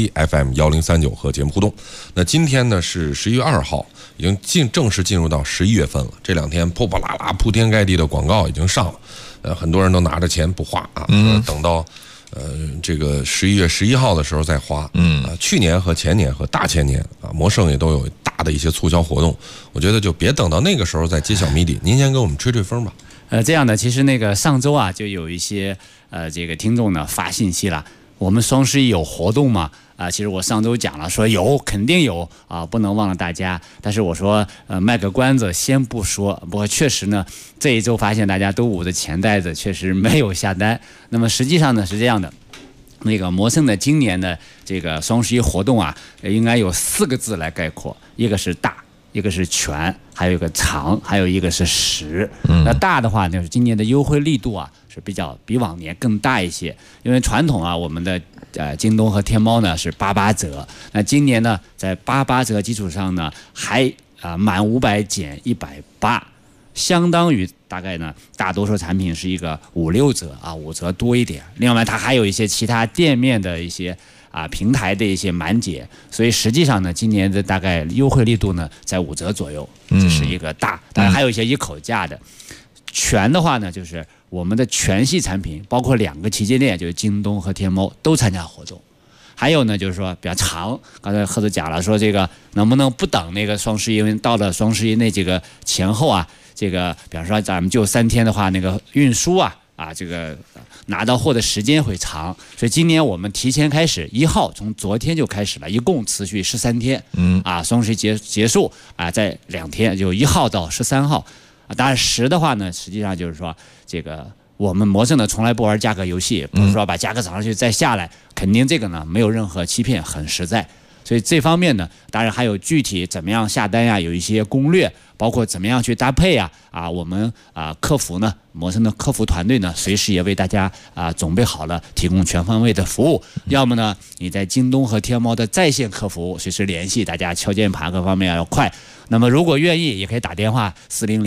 ACFM1039和节目互动。那今天呢是11月2号，已经正式进入到11月份了。这2天破破烂烂、铺天盖地的广告已经上了，很多人都拿着钱不花啊，等到这个11月11号的时候再花。去年和前年和大前年啊，魔圣也都有大的一些促销活动，我觉得就别等到那个时候再揭晓谜底，您先给我们吹吹风吧。 这样的，其实那个上周啊，就有一些这个听众呢发信息了，我们双11有活动吗？其实我上周讲了，说有，肯定有啊，不能忘了大家。但是我说，卖个关子，先不说。不过确实呢，这一周发现大家都捂着钱袋子，确实没有下单。那么实际上呢是这样的，那个魔圣的今年的这个双11活动啊，应该有4个字来概括，一个是大，一个是全，还有一个长，还有一个是实。那大的话，就是今年的优惠力度啊是比往年更大一些，因为传统啊我们的京东和天猫呢是88折，那今年呢在88折基础上呢还满500减180，相当于大概呢大多数产品是一个5、6折啊，5折多一点。另外它还有一些其他店面的一些平台的一些满减，所以实际上呢今年的大概优惠力度呢在5折左右，这是一个大。当然还有一些一口价的。全的话呢就是我们的全系产品，包括2个旗舰店，就是京东和天猫都参加活动。还有呢，就是说比较长，刚才贺子讲了，说这个能不能不等那个双11，因为到了双11那这个前后啊，这个比方说咱们就3天的话，那个运输这个拿到货的时间会长，所以今年我们提前开始，1号从昨天就开始了，一共持续13天，双11结束在2天，就1号到13号。当然实的话呢，实际上就是说这个我们魔圣呢从来不玩价格游戏，不是说把价格涨上去再下来，肯定这个呢没有任何欺骗，很实在。所以这方面呢，当然还有具体怎么样下单呀，有一些攻略，包括怎么样去搭配呀，我们客服呢，魔圣的客服团队呢，随时也为大家准备好了，提供全方位的服务。要么呢，你在京东和天猫的在线客服随时联系，大家敲键盘各方面要快。那么如果愿意，也可以打电话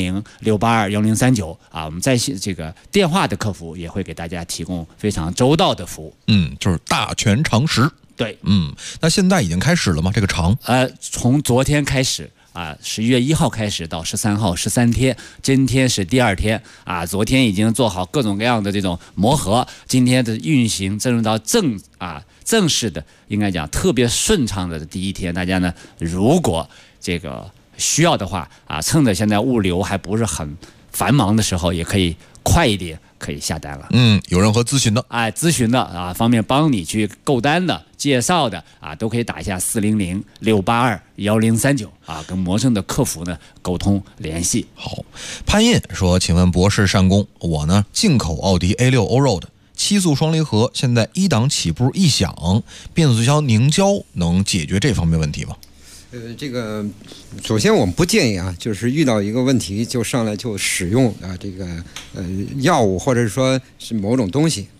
400-682-1039我们在线这个电话的客服也会给大家提供非常周到的服务。 就是大全长实。 对， 那现在已经开始了吗？这个长？ 从昨天开始11月1号开始到13号13天，今天是第2天昨天已经做好各种各样的这种磨合，今天的运行进入到正式的，应该讲特别顺畅的第1天。大家呢，如果这个需要的话趁着现在物流还不是很繁忙的时候，也可以快一点，可以下单了。 有任何咨询的咨询的方面帮你去购单的、介绍的都可以打一下400-682-1039跟魔圣的客服呢沟通联系。 好，潘印说，请问博士单公，我呢进口奥迪 A6 Allroad 7速双离合，现在1档起步异响，变速箱凝胶能解决这方面问题吗？ 这个首先我们不建议就是遇到一个问题就上来就使用这个药物或者说是某种东西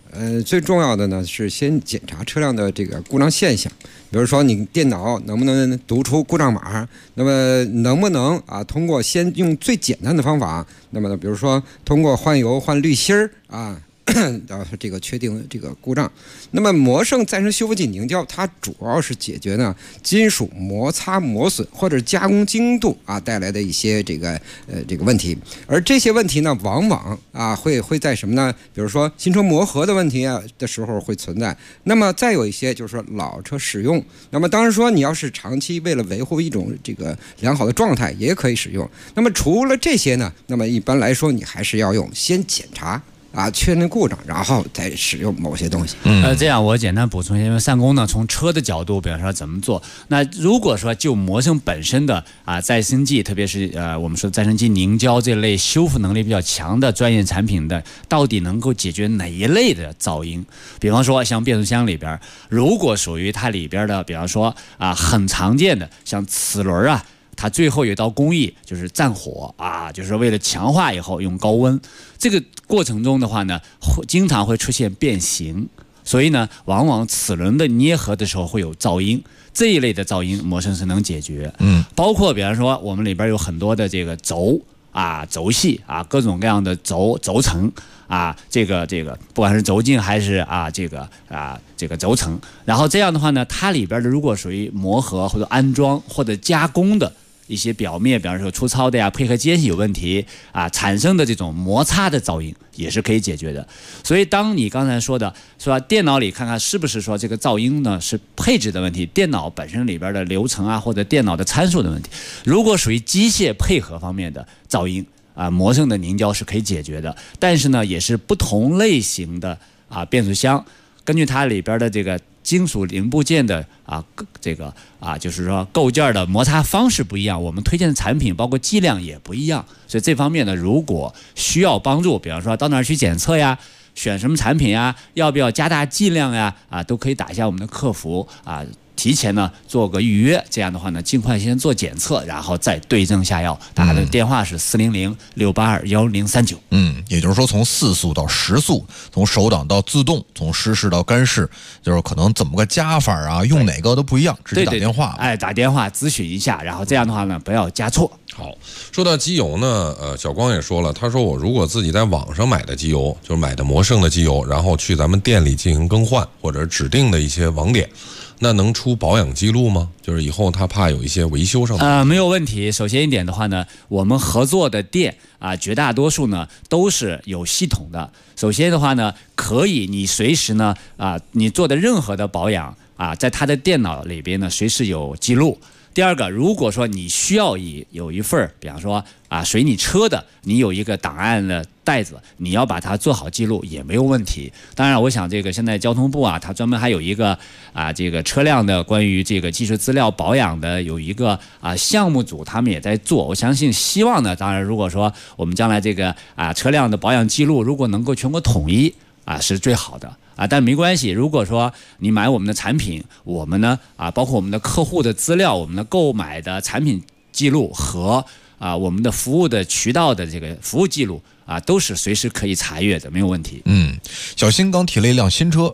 最重要的呢是先检查车辆的这个故障现象，比如说你电脑能不能读出故障码，那么能不能通过先用最简单的方法，那么呢比如说通过换油换滤芯儿这个确定这个故障。那么魔圣再生修复剂凝胶，它主要是解决呢金属摩擦磨损或者加工精度带来的一些这个问题，而这些问题呢往往会在什么呢？比如说新车磨合的问题的时候会存在。那么再有一些就是说老车使用，那么当然说你要是长期为了维护一种这个良好的状态也可以使用。那么除了这些呢，那么一般来说你还是要用先检查确认故障，然后再使用某些东西。 这样我简单补充一下，因为三公呢从车的角度，比方说怎么做。那如果说就魔圣本身的再生剂，特别是我们说再生剂凝胶这类修复能力比较强的专业产品的，到底能够解决哪一类的噪音？比方说像变速箱里边，如果属于它里边的，比方说很常见的像齿轮它最后有一道工艺就是战火就是为了强化以后用高温，这个过程中的话呢，经常会出现变形，所以呢，往往齿轮的捏合的时候会有噪音，这一类的噪音魔圣是能解决。包括比方说我们里边有很多的这个轴系各种各样的轴承这个不管是轴径还是这个轴承，然后这样的话呢，它里边的如果属于磨合或者安装或者加工的一些表面，比方说粗糙的配合间隙有问题产生的这种摩擦的噪音也是可以解决的。所以当你刚才说的电脑里看看是不是说这个噪音呢是配置的问题，电脑本身里边的流程或者电脑的参数的问题，如果属于机械配合方面的噪音魔圣的凝胶是可以解决的。但是呢也是不同类型的变速箱，根据它里边的这个金属零部件的就是说构件的摩擦方式不一样，我们推荐的产品包括剂量也不一样。所以这方面呢，如果需要帮助，比方说到哪儿去检测呀，选什么产品呀，要不要加大剂量呀都可以打一下我们的客服提前呢做个预约，这样的话呢尽快先做检测，然后再对症下药。打的电话是400-682-1039。 也就是说从4速到10速，从手挡到自动，从湿式到干式，就是可能怎么个加法用哪个都不一样，直接打电话。 打电话咨询一下，然后这样的话呢不要加错。 好，说到机油呢，小光也说了，他说我如果自己在网上买的机油，就是买的魔圣的机油，然后去咱们店里进行更换，或者指定的一些网点，那能出保养记录吗？就是以后他怕有一些维修上的没有问题。首先一点的话呢，我们合作的店绝大多数呢都是有系统的。首先的话呢，可以你随时呢你做的任何的保养在他的电脑里边呢随时有记录。第二个，如果说你需要有一份比方说随你车的，你有一个档案的袋子，你要把它做好记录也没有问题。当然我想这个现在交通部它专门还有一个这个车辆的关于这个技术资料保养的有一个项目组，他们也在做。我相信希望呢，当然如果说我们将来这个车辆的保养记录如果能够全国统一是最好的。但没关系，如果说你买我们的产品，我们呢包括我们的客户的资料，我们的购买的产品记录和我们的服务的渠道的这个服务记录都是随时可以查阅的，没有问题。 小新刚提了一辆新车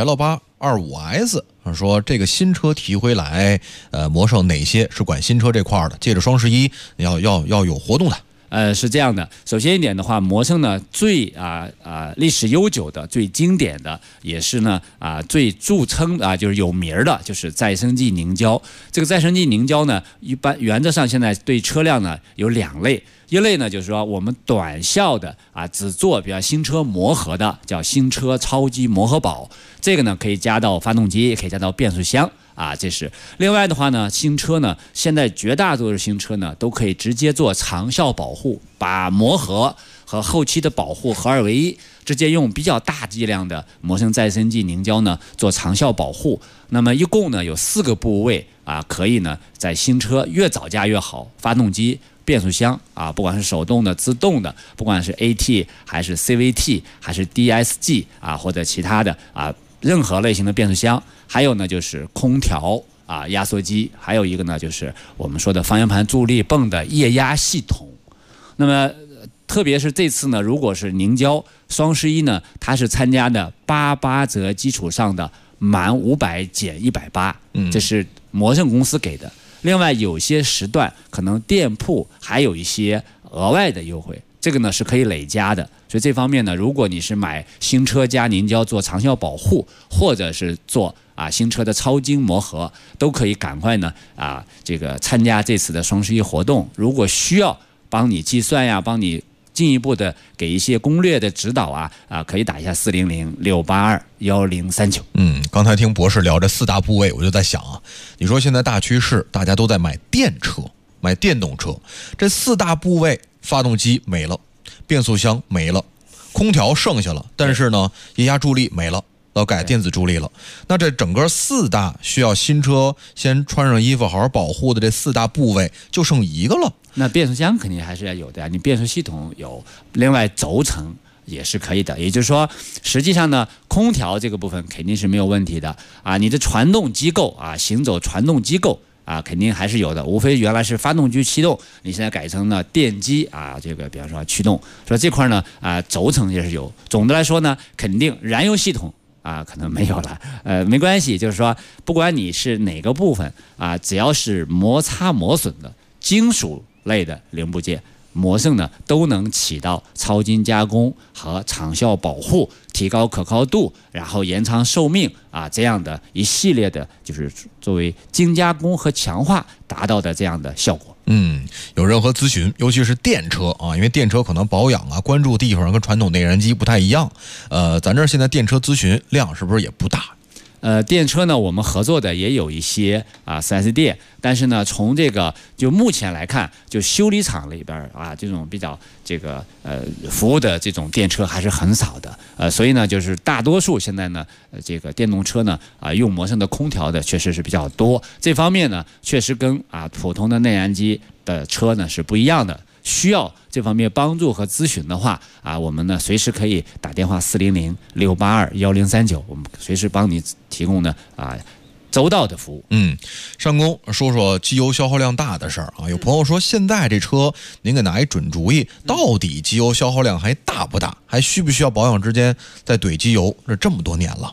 GL825S， 说这个新车提回来，魔圣哪些是管新车这块的？借着双11要有活动的。 是这样的，首先一点的话，魔圣呢最历史悠久的、最经典的，也是呢最著称就是有名的，就是再生剂凝胶。这个再生剂凝胶呢，一般原则上现在对车辆呢有2类，一类呢就是说我们短效的只做比较新车磨合的，叫新车超级磨合宝，这个呢可以加到发动机，也可以加到变速箱。这是另外的话呢，新车呢现在绝大多数新车呢都可以直接做长效保护，把磨合和后期的保护合二为一，直接用比较大剂量的魔圣再生剂凝胶呢做长效保护。那么一共呢有4个部位可以呢在新车越早加越好，发动机、变速箱不管是手动的、自动的，不管是 AT 还是 CVT 还是 DSG 或者其他的任何类型的变速箱，还有呢就是空调压缩机，还有一个呢就是我们说的方向盘助力泵的液压系统。那么特别是这次呢，如果是凝胶双11呢，它是参加的88折基础上的满500减180，这是魔圣公司给的。另外有些时段可能店铺还有一些额外的优惠，这个呢是可以累加的。所以这方面呢，如果你是买新车加凝胶做长效保护，或者是做新车的超精磨合，都可以赶快呢这个参加这次的双11活动。如果需要帮你计算呀，帮你进一步的给一些攻略的指导可以打一下400-682-1039。 刚才听博士聊这4大部位，我就在想你说现在大趋势大家都在买电车，买电动车，这4大部位，发动机没了，变速箱没了，空调剩下了，但是呢液压助力没了，要改电子助力了。那这整个4大需要新车先穿上衣服好好保护的这4大部位就剩1个了。 那变速箱肯定还是要有的呀，你变速系统有，另外轴承也是可以的。也就是说，实际上呢，空调这个部分肯定是没有问题的你的传动机构行走传动机构肯定还是有的，无非原来是发动机驱动，你现在改成了电机这个比方说驱动，所以这块呢轴承也是有。总的来说呢，肯定燃油系统可能没有了，没关系，就是说不管你是哪个部分只要是摩擦磨损的金属类的零部件，魔圣呢都能起到超精加工和长效保护，提高可靠度，然后延长寿命这样的一系列的，就是作为精加工和强化达到的这样的效果。 有任何咨询，尤其是电车因为电车可能保养关注地方跟传统内燃机不太一样。咱这儿现在电车咨询量是不是也不大？ 电车呢，我们合作的也有一些4S店，但是呢，从这个就目前来看，就修理厂里边这种比较这个服务的这种电车还是很少的。所以呢，就是大多数现在呢，这个电动车呢用魔圣的空调的确实是比较多。这方面呢，确实跟普通的内燃机的车呢是不一样的。需要这方面帮助和咨询的话我们呢随时可以打电话400-682-1039，我们随时帮你提供呢周到的服务。 上工说说机油消耗量大的事儿有朋友说现在这车您给拿一准主意，到底机油消耗量还大不大，还需不需要保养之间再怼机油？这么多年了。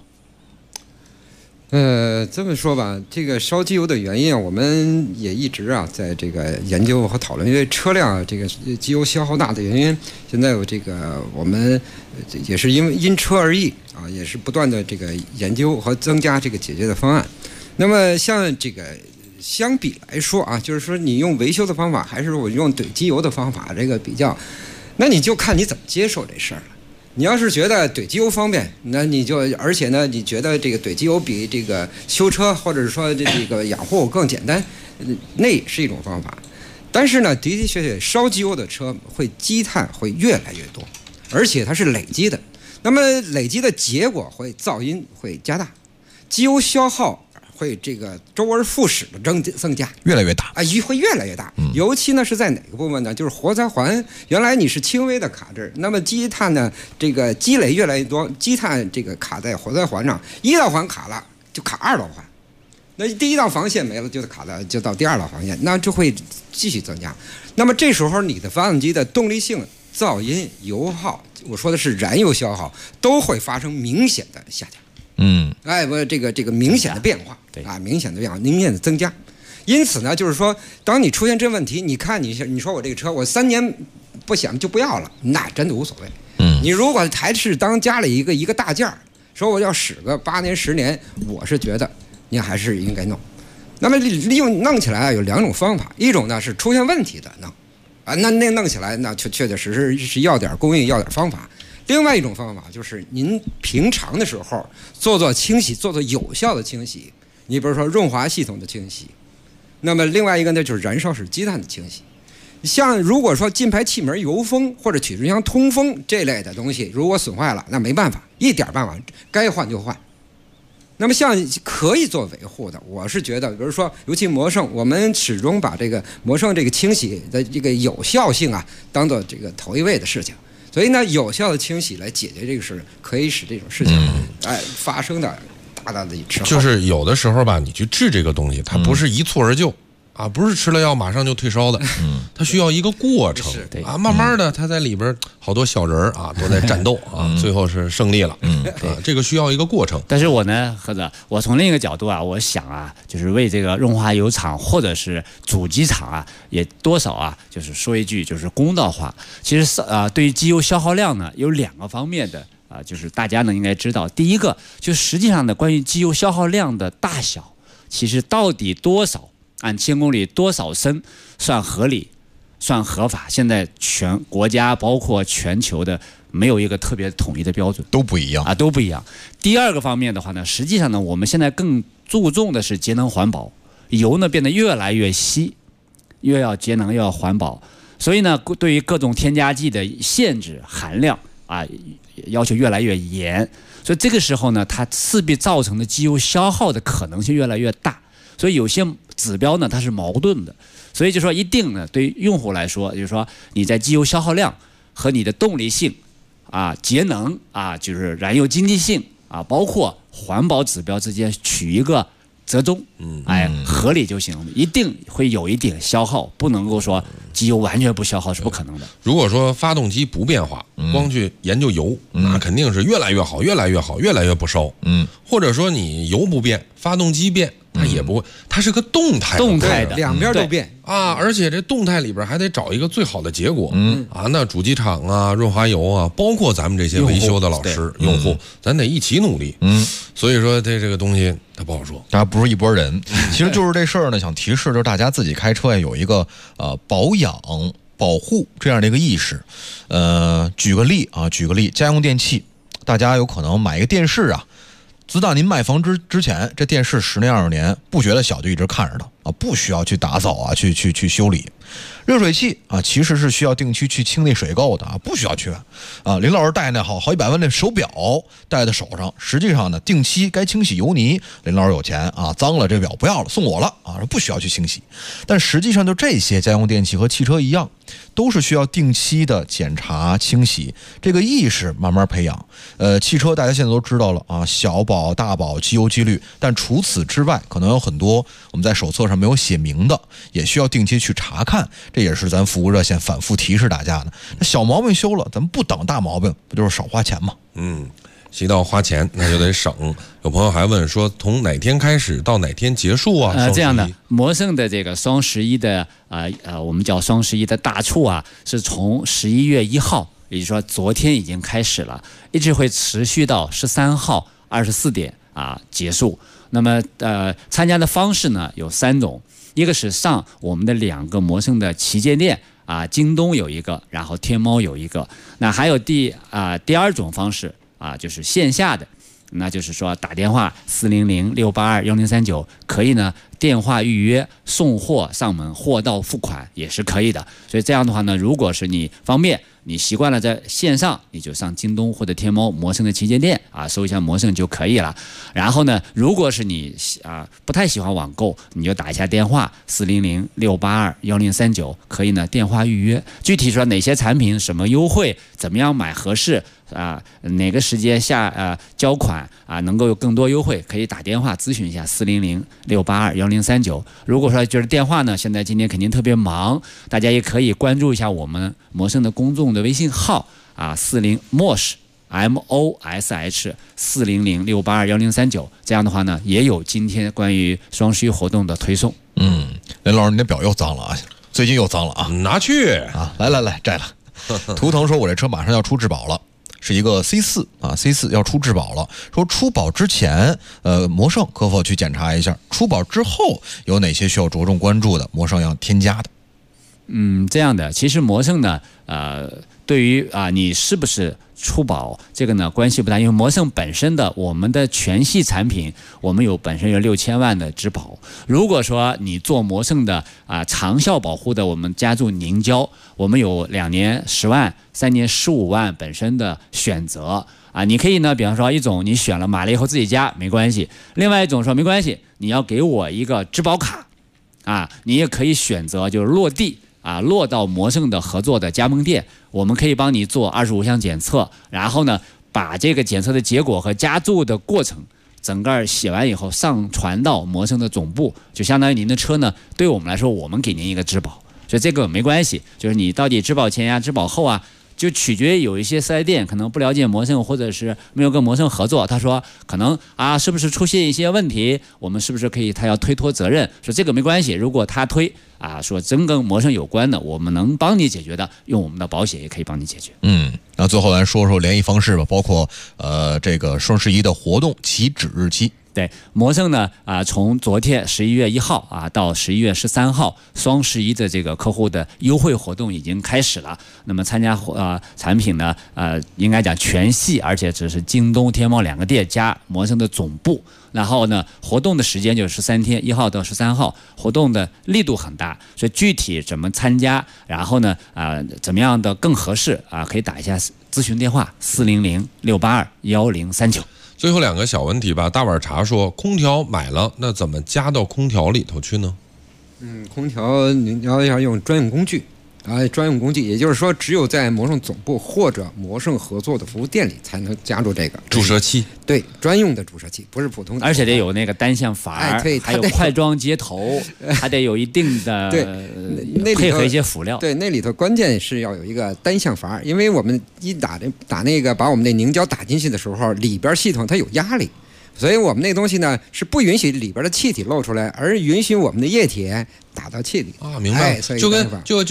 这么说吧，这个烧机油的原因我们也一直在这个研究和讨论。因为车辆这个机油消耗大的原因，现在有这个我们也是因车而异也是不断的这个研究和增加这个解决的方案。那么像这个相比来说就是说你用维修的方法还是我用怼机油的方法这个比较，那你就看你怎么接受这事儿了。你要是觉得怼机油方便，那你就，而且呢，你觉得这个怼机油比这个修车或者说这个养护更简单，那也是一种方法。但是呢，的的确确烧机油的车会积碳会越来越多，而且它是累积的。那么累积的结果会噪音会加大，机油消耗会这个周而复始的增加， 越来越大会越来越大。尤其呢是在哪个部分呢？就是活塞环，原来你是轻微的卡这儿，那么积碳呢这个积累越来越多，积碳这个卡在活塞环上，一道环卡了就卡2道环，那第一道防线没了就到第2道防线，那就会继续增加。那么这时候你的发动机的动力性、噪音、油耗，我说的是燃油消耗，都会发生明显的下降。这个明显的变化明显的变化，明显的增加。因此呢，就是说，当你出现这问题，你看你说我这个车我3年不想就不要了，那真的无所谓。你如果还是当加了一个大件儿，说我要使个8年10年，我是觉得你还是应该弄。那么弄起来有2种方法，一种呢是出现问题的弄那弄起来那确确实实是要点工艺，要点方法。另外一种方法就是您平常的时候做清洗，做有效的清洗。你比如说润滑系统的清洗，那么另外一个呢就是燃烧室积碳的清洗。像如果说进排气门油封或者曲轴箱通风这类的东西，如果损坏了，那没办法，一点办法，该换就换。那么像可以做维护的，我是觉得，比如说尤其魔圣，我们始终把这个魔圣这个清洗的这个有效性当做这个头一位的事情。所以呢，有效的清洗来解决这个事，可以使这种事情发生的大的一次。 就是有的时候吧，你去治这个东西，它不是一蹴而就啊，不是吃了药马上就退烧的，它需要一个过程啊，慢慢的它在里边好多小人啊都在战斗啊，最后是胜利了，这个需要一个过程。 但是我呢，或者我从另一个角度啊，我想啊，就是为这个润滑油厂或者是主机厂啊，也多少啊，就是说一句就是公道话。其实对于机油消耗量呢，有2个方面的。就是大家呢应该知道，第一个就实际上的关于机油消耗量的大小，其实到底多少按1000公里多少升算合理、算合法？现在全国家包括全球的没有一个特别统一的标准， 都不一样啊，都不一样。第二个方面的话呢，实际上呢，我们现在更注重的是节能环保，油呢变得越来越稀，越要节能又要环保，所以呢，对于各种添加剂的限制含量啊。要求越来越严，所以这个时候呢，它势必造成的机油消耗的可能性越来越大。所以有些指标呢，它是矛盾的。所以就说一定呢，对于用户来说，就是说你在机油消耗量和你的动力性啊、节能啊，就是燃油经济性啊，包括环保指标之间取一个折中，合理就行，一定会有一点消耗，不能够说机油完全不消耗是不可能的。 如果说发动机不变化，光去研究油，那肯定是越来越好，越来越好，越来越不烧。或者说你油不变，发动机变，它也不会，它是个动态的，两边都变啊，而且这动态里边还得找一个最好的结果。那主机厂啊、润滑油啊，包括咱们这些维修的老师、用户，咱得一起努力。所以说这个东西它不好说， 大家不是一拨人。其实就是这事儿呢，想提示就是大家自己开车呀有一个保养保护这样的一个意识。举个例，家用电器，大家有可能买一个电视啊，自打您买房之前，这电视10年20年不觉得小，就一直看着它啊，不需要去打扫啊，去修理。热水器啊，其实是需要定期去清那水垢的啊，不需要去啊。林老师戴那好几百万的手表戴在手上，实际上呢，定期该清洗油泥，林老师有钱啊，脏了这表不要了，送我了啊，不需要去清洗。但实际上就这些家用电器和汽车一样，都是需要定期的检查清洗，这个意识慢慢培养。汽车大家现在都知道了啊，小保大保机油机滤，但除此之外，可能有很多我们在手册上没有写明的，也需要定期去查看。这也是咱服务热线反复提示大家的。那小毛病修了，咱们不等大毛病，不就是少花钱吗？ 提到花钱，那就得省。有朋友还问说，从哪天开始到哪天结束啊？ 这样的，摩圣的这个双11的我们叫双11的大促啊，是从11月1号，也就是说昨天已经开始了，一直会持续到13号24点结束。那么参加的方式呢有3种。一个是上我们的2个摩圣的旗舰店京东有一个，然后天猫有一个。那还有第2种方式就是线下的，那就是说打电话400-682-1039，可以呢电话预约送货上门，货到付款也是可以的。所以这样的话呢，如果是你方便，你习惯了在线上，你就上京东或者天猫摩圣的旗舰店搜一下摩圣就可以了。然后呢，如果是你不太喜欢网购，你就打一下电话400-682-1039，可以呢电话预约。具体说哪些产品什么优惠，怎么样买合适哪个时间交款能够有更多优惠，可以打电话咨询一下400-682-1039。如果说就是电话呢，现在今天肯定特别忙，大家也可以关注一下我们摩圣的公众的微信号40mosh MOSH 400-682-1039，这样的话呢，也有今天关于双11活动的推送。 林老师，你的表又脏了啊，最近又脏了啊， 拿去来摘了。图腾说，我这车马上要出质保了。是一个 C4 C4 要出质保了。说出保之前，摩圣可否去检查一下？出保之后有哪些需要着重关注的？摩圣要添加的。 这样的，其实摩圣呢，对于你是不是出保这个呢关系不大，因为摩圣本身的我们的全系产品，我们本身有6000万的质保。如果说你做摩圣的长效保护的，我们加注凝胶，我们有2年10万、3年15万本身的选择你可以呢，比方说一种你选了买了以后自己加没关系，另外一种说没关系，你要给我一个质保卡你也可以选择就是落地落到摩圣的合作的加盟店，我们可以帮你做25项检测，然后呢把这个检测的结果和加注的过程整个写完以后上传到摩生的总部，就相当于您的车呢，对我们来说，我们给您一个质保，所以这个没关系，就是你到底质保前呀、质保后啊。就取决于有一些4S店可能不了解摩生，或者是没有跟摩生合作，他说可能啊是不是出现一些问题，我们是不是可以他要推脱责任，说这个没关系，如果他推啊说真跟摩生有关的，我们能帮你解决的，用我们的保险也可以帮你解决。 那最后来说说联系方式吧，包括这个双11的活动起止日期。 对，摩生呢从昨天11月1号到11月13号，双11的这个客户的优惠活动已经开始了。那么参加产品呢应该讲全系，而且只是京东、天猫2个店加摩生的总部。然后呢，活动的时间就是13天，1号到13号，活动的力度很大，所以具体怎么参加，然后呢怎么样的更合适可以打一下咨询电话400-682-1039。 最后2个小问题吧。大碗茶说，空调买了，那怎么加到空调里头去呢？ 空调您要用专用工具专用工具，也就是说，只有在摩生总部或者摩生合作的服务店里才能加入这个注射器。 对，专用的注射器，不是普通的， 而且得有那个单向阀， 对， 还有快装接头，还得有一定的配合一些辅料。 对，那里头关键是要有一个单向阀，因为我们一打那个把我们那凝胶打进去的时候，里边系统它有压力。所以我们那东西呢是不允许里边的气体漏出来，而允许我们的液体打到气里明白？就跟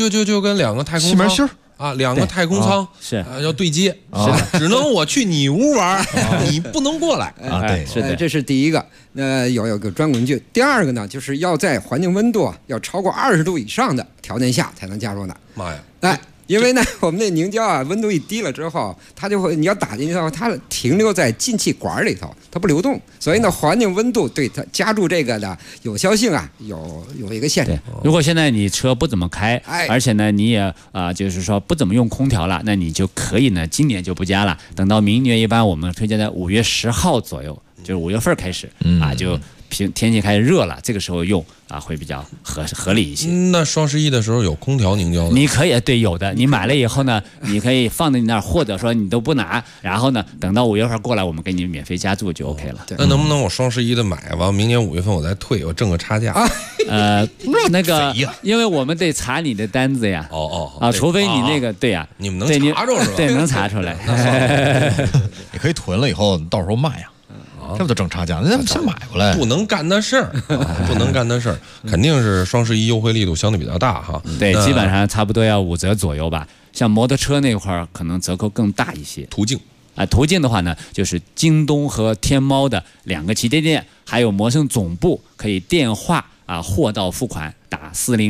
2个太空舱气 2个太空舱是要对接，只能我去你屋玩，你不能过来对，是的，这是第一个。有个专工具。第二个呢，就是要在环境温度要超过20度以上的条件下才能加入呢。 妈呀！ 因为呢，我们那凝胶温度一低了之后，它就会，你要打进去的话，它停留在进气管里头，它不流动，所以呢，环境温度对它加注这个的有效性有一个限制。 如果现在你车不怎么开，而且呢你也就是说不怎么用空调了，那你就可以呢今年就不加了，等到明年一般我们推荐在5月10号左右，就是5月份开始就天气开始热了，这个时候用会比较合理一些。 那双11的时候有空调凝胶的， 你可以对有的，你买了以后呢，你可以放在你那儿，或者说你都不拿，然后呢，等到5月份过来，我们给你免费加注就 OK 了。 那能不能我双11的买完，明年5月份我再退，我挣个差价？ 那个，因为我们得查你的单子呀。除非你那个对呀， 你们能查着是吧？ 对，能查出来。 你可以囤了以后到时候卖呀。这不就挣差价？那先买过来， 不能干的事儿，不能干的事儿，肯定是双11优惠力度相对比较大哈。 对，基本上差不多要5折左右吧。像摩托车那块儿，可能折扣更大一些。 途径的话呢，就是京东和天猫的2个旗舰店，还有摩生总部，可以电话货到付款，打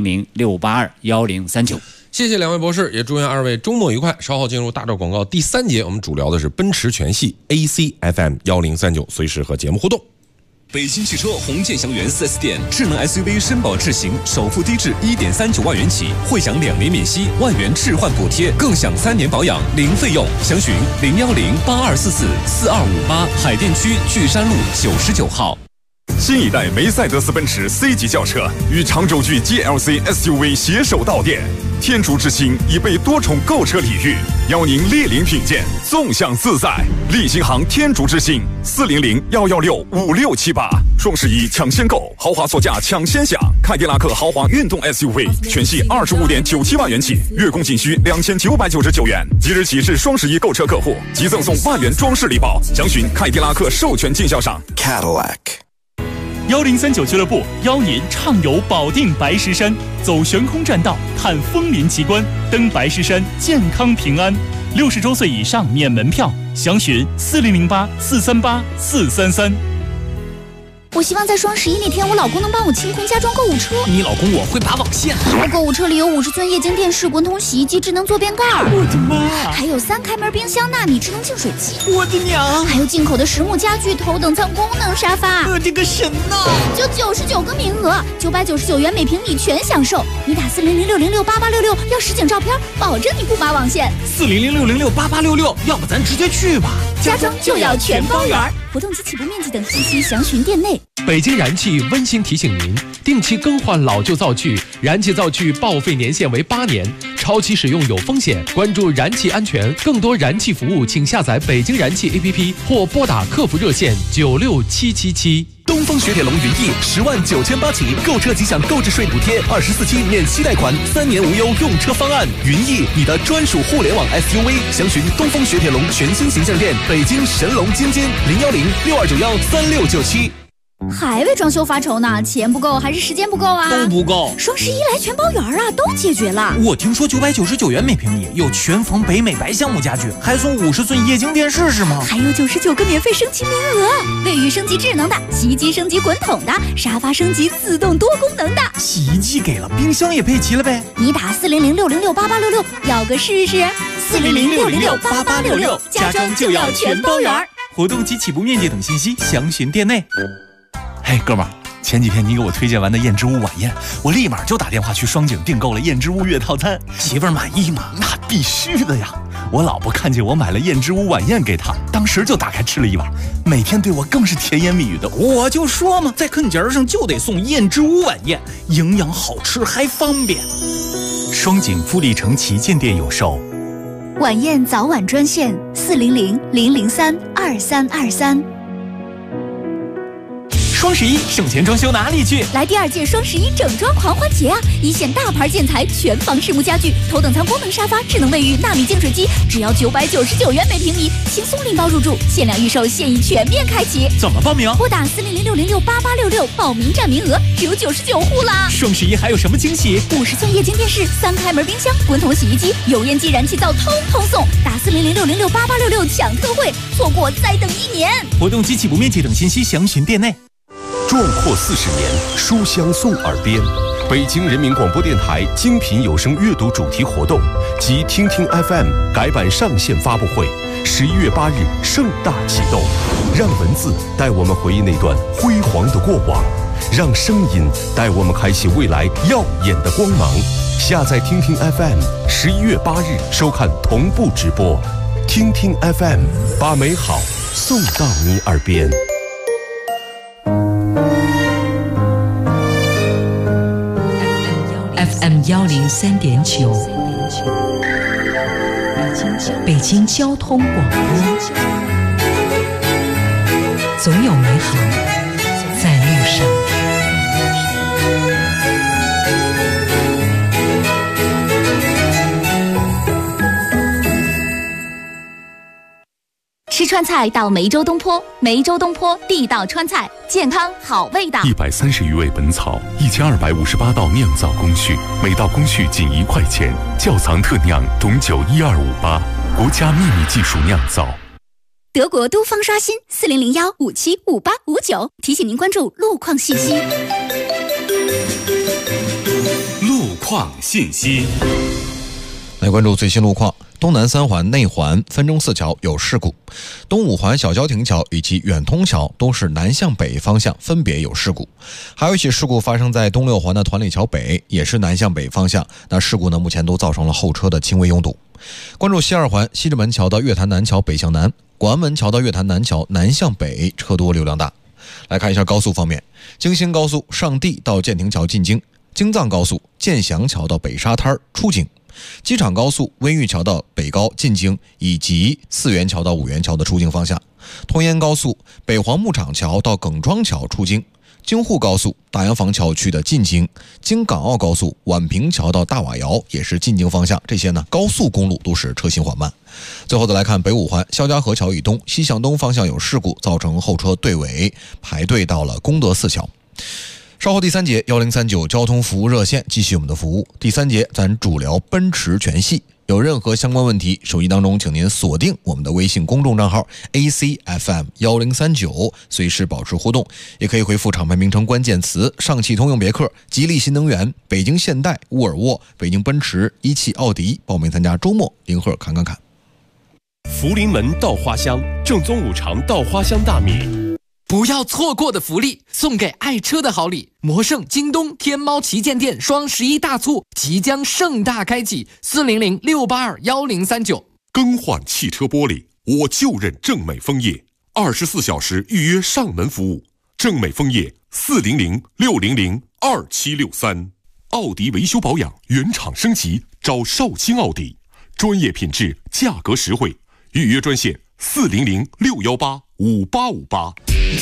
400-682-1039。 谢谢2位博士，也祝愿2位周末愉快。稍后进入大招广告第3节，我们主聊的是奔驰全系 ACFM 1039，随时和节目互动。 北京汽车红箭祥源 4S 店，智能 SUV 绅宝智行，首付低至1.39万元起，会享2年免息，1万元置换补贴，更享3年保养零费用。详询010-8244-4258，海淀区巨山路99号。 新一代梅赛德斯奔驰 C 级轿车与长轴距 GLC SUV 携手到店，天竺之星已被多重购车礼遇，邀您莅临品鉴，纵享自在。立新行天竺之星400-116-5678，双11抢先购，豪华座驾抢先享。凯迪拉克豪华运动 SUV 全系25.97万元起，月供仅需2999元。即日起是双11购车客户即赠送1万元装饰礼包，详询凯迪拉克授权经销商 Cadillac。 1039俱乐部邀您畅游保定白石山，走悬空栈道，看枫林奇观，登白石山健康平安。60周岁以上免门票，详询4008-438-433。 我希望在双11那天，我老公能帮我清空家装购物车。 你老公我会拔网线。 我购物车里有50寸液晶电视、滚筒洗衣机、智能坐便盖， 我的妈！ 还有3开门冰箱、纳米智能净水器， 我的娘！ 还有进口的实木家具、头等舱功能沙发。 我的个神呐！ 就99个名额，999元每平米全享受。你打400-606-8866要实景照片，保证你不拔网线。 400-606-8866，要不咱直接去吧。 家装就要全包圆，活动及起步面积等信息详询店内。 北京燃气温馨提醒您，定期更换老旧灶具，燃气灶具报废年限为8年， 超期使用有风险，关注燃气安全。更多燃气服务，请下载北京燃气 APP 或拨打客服热线96777。 东风雪铁龙云翼10.998万起，购车即享购置税补贴，24期免息贷款，3年无忧用车方案。云翼，你的专属互联网 SUV，详询东风雪铁龙全新形象店，北京神龙津津01062913697。 还为装修发愁呢？钱不够还是时间不够啊？ 都不够。 双11来全包圆啊，都解决了。 我听说999元每平米有全缝北美白橡木家具，还送50寸液晶电视是吗？ 还有99个免费升级名额，卫浴升级智能的，洗衣机升级滚筒的，沙发升级自动多功能的。 洗衣机给了，冰箱也配齐了呗。 你打400-606-8866，要个试试。400-606-8866，家装就要全包圆。 活动及起步面积等信息详询店内。嘿，哥们儿，前几天你给我推荐完的燕之屋晚宴，我立马就打电话去双井订购了燕之屋月套餐。媳妇儿满意吗？那必须的呀！我老婆看见我买了燕之屋晚宴给她，当时就打开吃了一碗，每天对我更是甜言蜜语的。我就说嘛，在坑节上就得送燕之屋晚宴，营养好吃还方便。双井富力城旗舰店有售。 晚宴早晚专线400-003-2323。 双11省钱装修哪里去？ 来第2届双11整装狂欢节啊！一线大牌建材、全房实木家具、头等舱功能沙发、智能卫浴、纳米净水机，只要999元每平米，轻松拎包入住，限量预售，现已全面开启。 怎么报名？ 拨打400-606-8866，报名占名额只有99户啦！ 双11还有什么惊喜 ？50寸液晶电视、3开门冰箱、滚筒洗衣机、油烟机、燃气灶，通通送！打400-606-8866抢特惠，错过再等1年。 活动及起步面积等信息详询店内。 壮阔40年，书香送耳边。北京人民广播电台精品有声阅读主题活动及听听 FM 改版上线发布会，11月8日盛大启动。让文字带我们回忆那段辉煌的过往，让声音带我们开启未来耀眼的光芒。下载听听 FM，11月8日收看同步直播。听听 FM， 把美好送到你耳边。 FM 103.9，北京交通广播，总有美好在路上。 吃川菜到梅州东坡，梅州东坡地道川菜，健康好味道。 130余味本草，1258道酿造工序，每道工序仅1块钱，窖藏特酿董酒12588，国家秘密技术酿造。 德国都方刷新40015755859，提醒您关注路况信息。 路况信息。 来关注最新路况。东南3环内环分钟寺桥有事故，东5环小交亭桥以及远通桥都是南向北方向分别有事故。还有一起事故发生在东6环的团里桥北，也是南向北方向。那事故呢，目前都造成了后车的轻微拥堵。关注西2环西直门桥到月坛南桥北向南，广安门桥到月坛南桥南向北车多流量大。来看一下高速方面，京新高速上地到建亭桥进京，京藏高速建祥桥到北沙滩出京，机场高速温榆桥到北高进京，以及4元桥到5元桥的出京方向。通燕高速北黄牧场桥到耿庄桥出京，京沪高速大洋坊桥区的进京，京港澳高速宛平桥到大瓦窑也是进京方向。这些呢，高速公路都是车行缓慢。最后再来看北5环肖家河桥以东西向东方向有事故，造成后车队尾排队到了功德寺桥。稍后第3节1039交通服务热线继续我们的服务。第3节咱主聊奔驰全系，有任何相关问题，手机当中请您锁定我们的微信公众账号 ACFM1039，随时保持互动，也可以回复厂牌名称关键词上汽通用别克、吉利新能源、北京现代、沃尔沃、北京奔驰、一汽奥迪，报名参加周末零贺侃。 福临门稻花香，正宗5常稻花香大米。 不要错过的福利，送给爱车的好礼！魔圣、京东、天猫旗舰店双11大促即将盛大开启，400-682-1039。 更换汽车玻璃，我就认正美枫叶，24小时预约上门服务。正美枫叶400-600-2763。 奥迪维修保养原厂升级，找绍兴奥迪，专业品质，价格实惠，预约专线400-618-5858。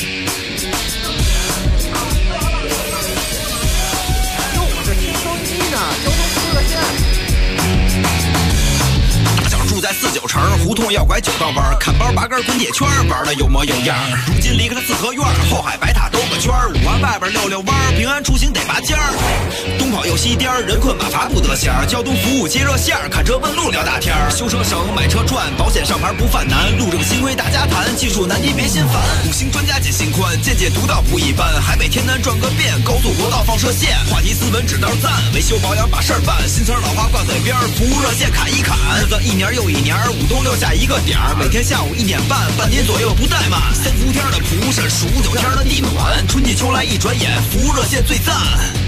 住在49城，胡同要拐9道弯，看包拔根滚铁圈，玩的有模有样。如今离开了四合院，后海白塔兜个圈，5环外边溜溜弯，平安出行得拔尖儿。东跑又西颠，人困马乏不得闲。交通服务接热线，看车问路聊大天。修车省，买车赚，保险上牌不犯难。路政新规大家谈，技术难题别心烦。5星专家解心宽，见解独到不一般。海北天南转个遍，高速国道放射线。话题斯文指道赞，维修保养把事儿办。新词老话挂嘴边，服务热线侃一侃。日子一年又一年，5东6下一个点儿，每天下午1点半，半点左右不怠慢。3伏天的蒲扇，数9天的地暖，春季秋来一转眼，服务热线最赞。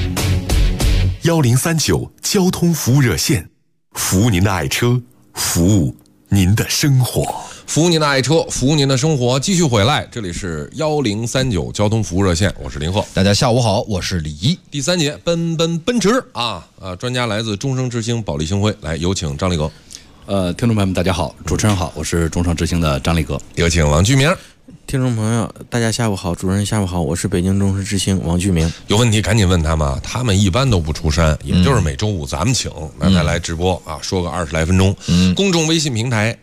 1039交通服务热线，服务您的爱车，服务您的生活。 服务您的爱车，服务您的生活。继续回来，这里是1039交通服务热线，我是林鹤。 大家下午好，我是李一。 第3节奔驰专家来自终生之星保利星辉，来有请张力哥。 听众朋友们大家好，主持人好，我是终生之星的张力哥。 有请王居明。 听众朋友大家下午好，主持人下午好，我是北京终生之星王居明。 有问题赶紧问他们，他们一般都不出山，也就是每周五咱们请那来直播说个20来分钟。公众微信平台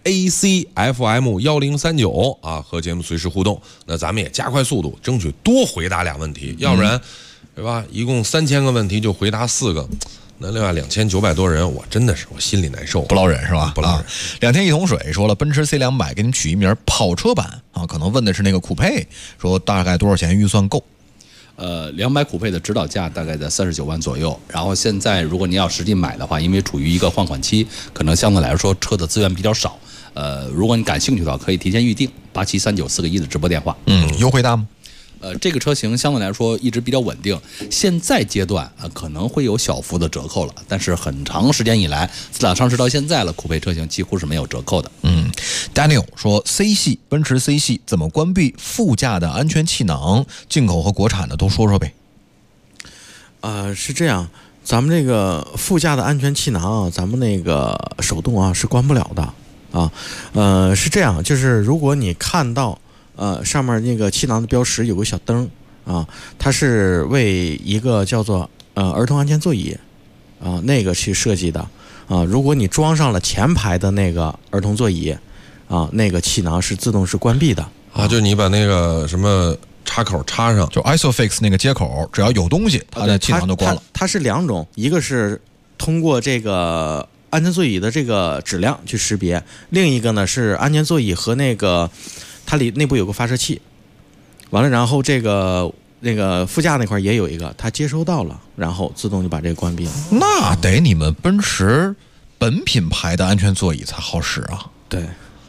ACFM1039和节目随时互动。那咱们也加快速度，争取多回答2问题，要不然对吧？一共3000个问题就回答4个。那另外2900多人，我真的是我心里难受， 不捞忍是吧？ 不捞忍。 2天一桶水说了，奔驰 C200 给你取一名跑车版可能问的是那个酷配，说大概多少钱预算够 ？200酷配的指导价大概在39万左右。然后现在如果你要实际买的话，因为处于一个换款期，可能相对来说车的资源比较少。如果你感兴趣的话，可以提前预定8739-4个1的直播电话。 优惠大吗？ 这个车型相对来说一直比较稳定，现在阶段可能会有小幅的折扣了，但是很长时间以来，自打上市到现在了，酷配车型几乎是没有折扣的。 Daniel 说 C 系奔驰 C 系怎么关闭副驾的安全气囊？进口和国产的都说说呗。 是这样，咱们这个副驾的安全气囊咱们那个手动是关不了的是这样，就是如果你看到上面那个气囊的标识有个小灯它是为一个叫做儿童安全座椅那个去设计的如果你装上了前排的那个儿童座椅那个气囊是自动是关闭的就你把那个什么插口插上， 就 ISOFIX 那个接口，只要有东西，它的气囊就关了。 它是2种，一个是通过这个安全座椅的这个质量去识别，另一个呢是安全座椅和那个它内部有个发射器，完了然后那个副驾那块也有一个，它接收到了，然后自动就把这个关闭了。 那得你们奔驰本品牌的安全座椅才好使啊。 对。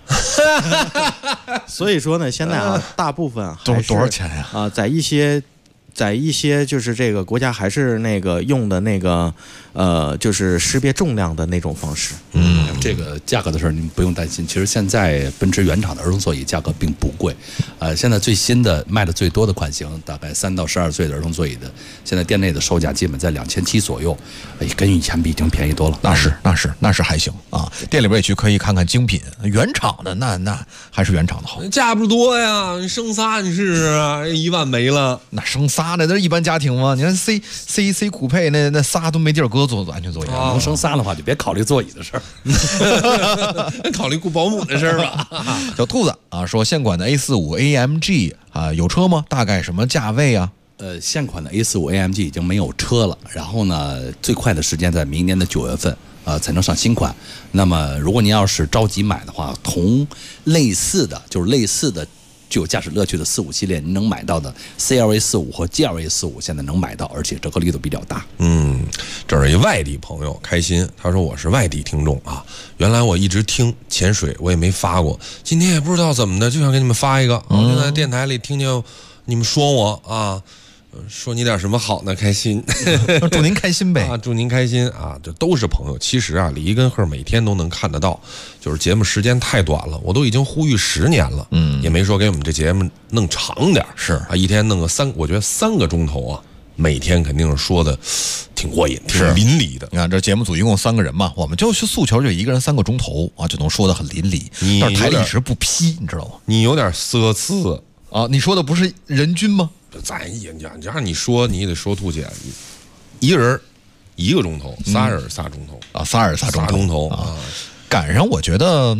所以说呢，现在大部分都是多少钱呀？ 在一些就是这个国家还是那个用的那个就是识别重量的那种方式。 这个价格的事儿您不用担心。其实现在奔驰原厂的儿童座椅价格并不贵，现在最新的卖的最多的款型，大概3到12岁的儿童座椅的，现在店内的售价基本在2700左右，跟以前比已经便宜多了。 那是还行啊。店里边也去可以看看精品，原厂的那还是原厂的好。 价不多呀，你生仨你试试，1万没了。 那生仨呢？那是一般家庭吗？你看 C 酷配那仨都没地儿搁坐安全座椅， 能生仨的话就别考虑座椅的事儿。 考虑雇保姆的事儿吧。 小兔子说现款的 A45 AMG 有车吗？大概什么价位啊？ 现款的 A45 AMG 已经没有车了，然后呢，最快的时间在明年的9月份才能上新款。那么如果您要是着急买的话，同类似的具有驾驶乐趣的45系列，您能买到的 CLA45 和 GLA45现在能买到，而且折扣力度比较大。 这是一外地朋友开心，他说我是外地听众原来我一直听潜水，我也没发过，今天也不知道怎么的，就想给你们发一个。我就在电台里听见你们说我说你点什么好呢？开心， 祝您开心呗祝您开心这都是朋友。其实李一跟鹤每天都能看得到，就是节目时间太短了，我都已经呼吁10年了，也没说给我们这节目弄长点， 是一天弄个我觉得3个钟头每天肯定是说的挺过瘾、挺淋漓的。 你看这节目组一共3个人嘛，我们就是诉求就一个人3个钟头啊，就能说得很淋漓。但是台里一直不批，你知道吗？ 你有点奢侈啊！你说的不是人均吗？ 咱也让你说，你得说兔姐，一个人1个钟头，3人3钟头啊，3人3钟头啊。赶上我觉得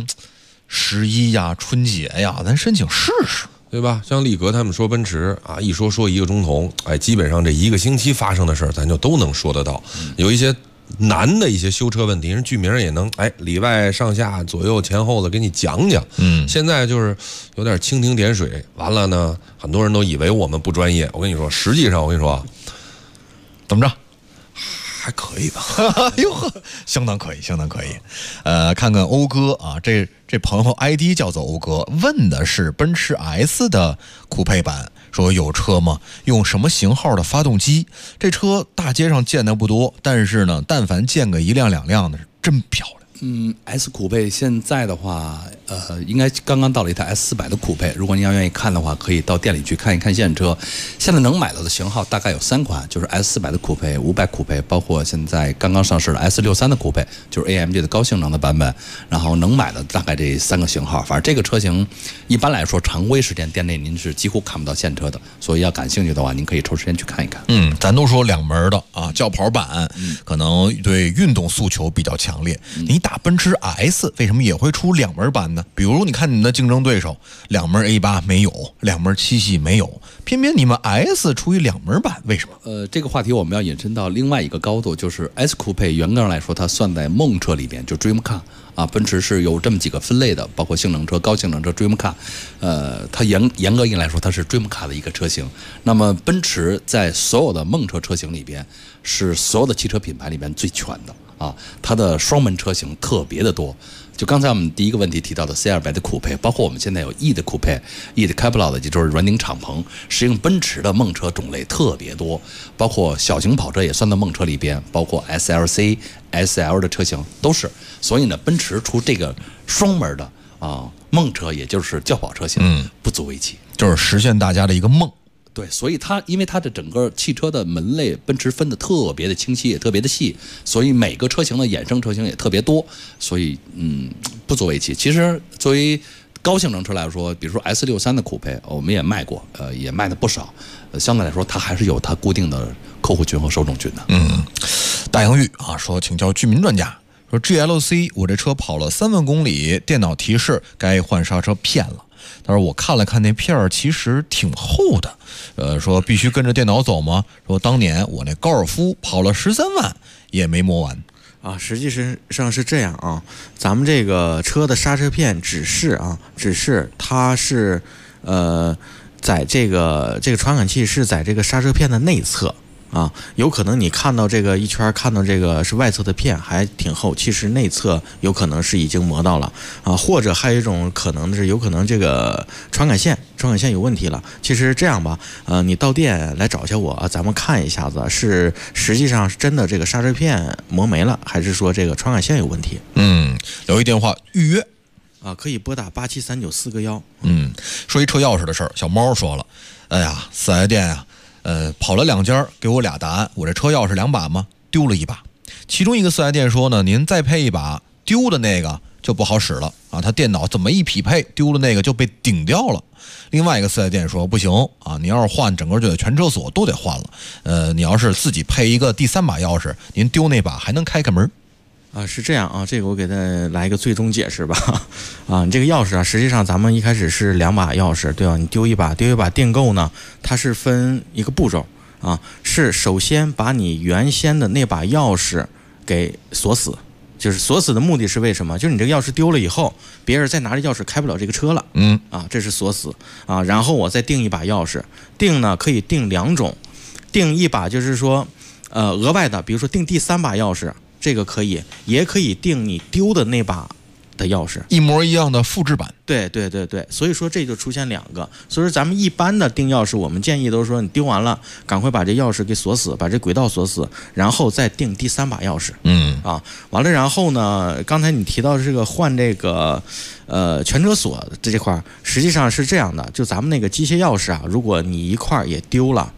11呀、春节呀，咱申请试试， 对吧？像力格他们说奔驰啊，一说1个钟头，哎，基本上这1个星期发生的事儿，咱就都能说得到。有一些难的一些修车问题，人剧名也能里外上下左右前后的给你讲讲。现在就是有点蜻蜓点水，完了呢，很多人都以为我们不专业。我跟你说，实际上我跟你说， 怎么着？ 还可以吧？ 哟呵，相当可以，相当可以。看看欧哥啊，这朋友 ID 叫做欧哥，问的是奔驰 S 的酷配版，说有车吗？用什么型号的发动机？这车大街上见的不多，但是呢，但凡见个1辆2辆的，真漂亮。 S 酷配现在的话，应该刚刚到了一台 S400的酷配。如果您要愿意看的话，可以到店里去看一看现车。现在能买到的型号大概有3款，就是 S400的酷配、500酷配，包括现在刚刚上市的 S63的酷配，就是 AMG 的高性能的版本。然后能买的大概这3个型号。反正这个车型一般来说，常规时间店内您是几乎看不到现车的，所以要感兴趣的话，您可以抽时间去看一看。 咱都说2门的啊，轿跑版可能对运动诉求比较强烈。你打奔驰 S 为什么也会出2门版呢？比如你看你们的竞争对手2门 A8 没有，2门7系没有，偏偏你们 S 出一2门版，为什么？ 这个话题我们要引申到另外一个高度，就是 S 酷配严格上来说，它算在梦车里边，就 Dream Car 啊，奔驰是有这么几个分类的，包括性能车、高性能车、Dream Car，它严格意义来说，它是 Dream Car 的一个车型。那么奔驰在所有的梦车车型里边，是所有的汽车品牌里边最全的。它的双门车型特别的多，就刚才我们第一个问题提到的 C200 的酷配，包括我们现在有 E 的酷配、E 的 Cabriolet， 也就是软顶敞篷，实际上奔驰的梦车种类特别多，包括小型跑车也算到梦车里边，包括 SLC、SL 的车型都是。所以呢，奔驰出这个双门的梦车，也就是轿跑车型，不足为奇， 就是实现大家的一个梦。 对，所以因为它的整个汽车的门类，奔驰分的特别的清晰，也特别的细，所以每个车型的衍生车型也特别多，所以不足为奇。其实作为高性能车来说，比如说 S63的酷配，我们也卖过，也卖的不少，相对来说它还是有它固定的客户群和受众群的。 大洋玉啊说，请教居民专家，说 GLC 我这车跑了3万公里，电脑提示该换刹车片了。他说我看了看那片儿，其实挺厚的。说必须跟着电脑走吗？说当年我那高尔夫跑了13万也没磨完。 实际上是这样啊，咱们这个车的刹车片只是它是在这个传感器是在这个刹车片的内侧。有可能你看到这个一圈，看到这个是外侧的片还挺厚，其实内侧有可能是已经磨到了或者还有一种可能是有可能这个传感线有问题了。其实这样吧，你到店来找一下我咱们看一下子，是实际上是真的这个刹车片磨没了，还是说这个传感线有问题？ 留一电话预约可以拨打873941。 说一车钥匙的事儿，小猫说了，哎呀，4S店呀。跑了2家，给我俩答案。我这车钥匙2把吗？丢了1把。其中一个4S店说呢，您再配1把，丢的那个就不好使了啊。他电脑怎么一匹配，丢的那个就被顶掉了。另外一个4S店说不行啊，你要是换整个就得全车锁都得换了。你要是自己配一个第3把钥匙，您丢那把还能开门。 是这样啊，这个我给他来一个最终解释吧。你这个钥匙实际上咱们一开始是2把钥匙，对吧？你丢一把订购呢，它是分一个步骤是首先把你原先的那把钥匙给锁死。就是锁死的目的是为什么？就是你这个钥匙丢了以后，别人再拿着钥匙开不了这个车了。这是锁死然后我再订一把钥匙，订呢可以订2种，订一把就是说额外的，比如说订第3把钥匙。这个可以，也可以订你丢的那把的钥匙， 一模一样的复制版。 对，所以说这就出现2个。所以说咱们一般的订钥匙，我们建议都是说你丢完了，赶快把这钥匙给锁死，把这轨道锁死，然后再订第3把钥匙。完了，然后呢，刚才你提到这个换这个全车锁这块，实际上是这样的，就咱们那个机械钥匙如果你一块也丢了。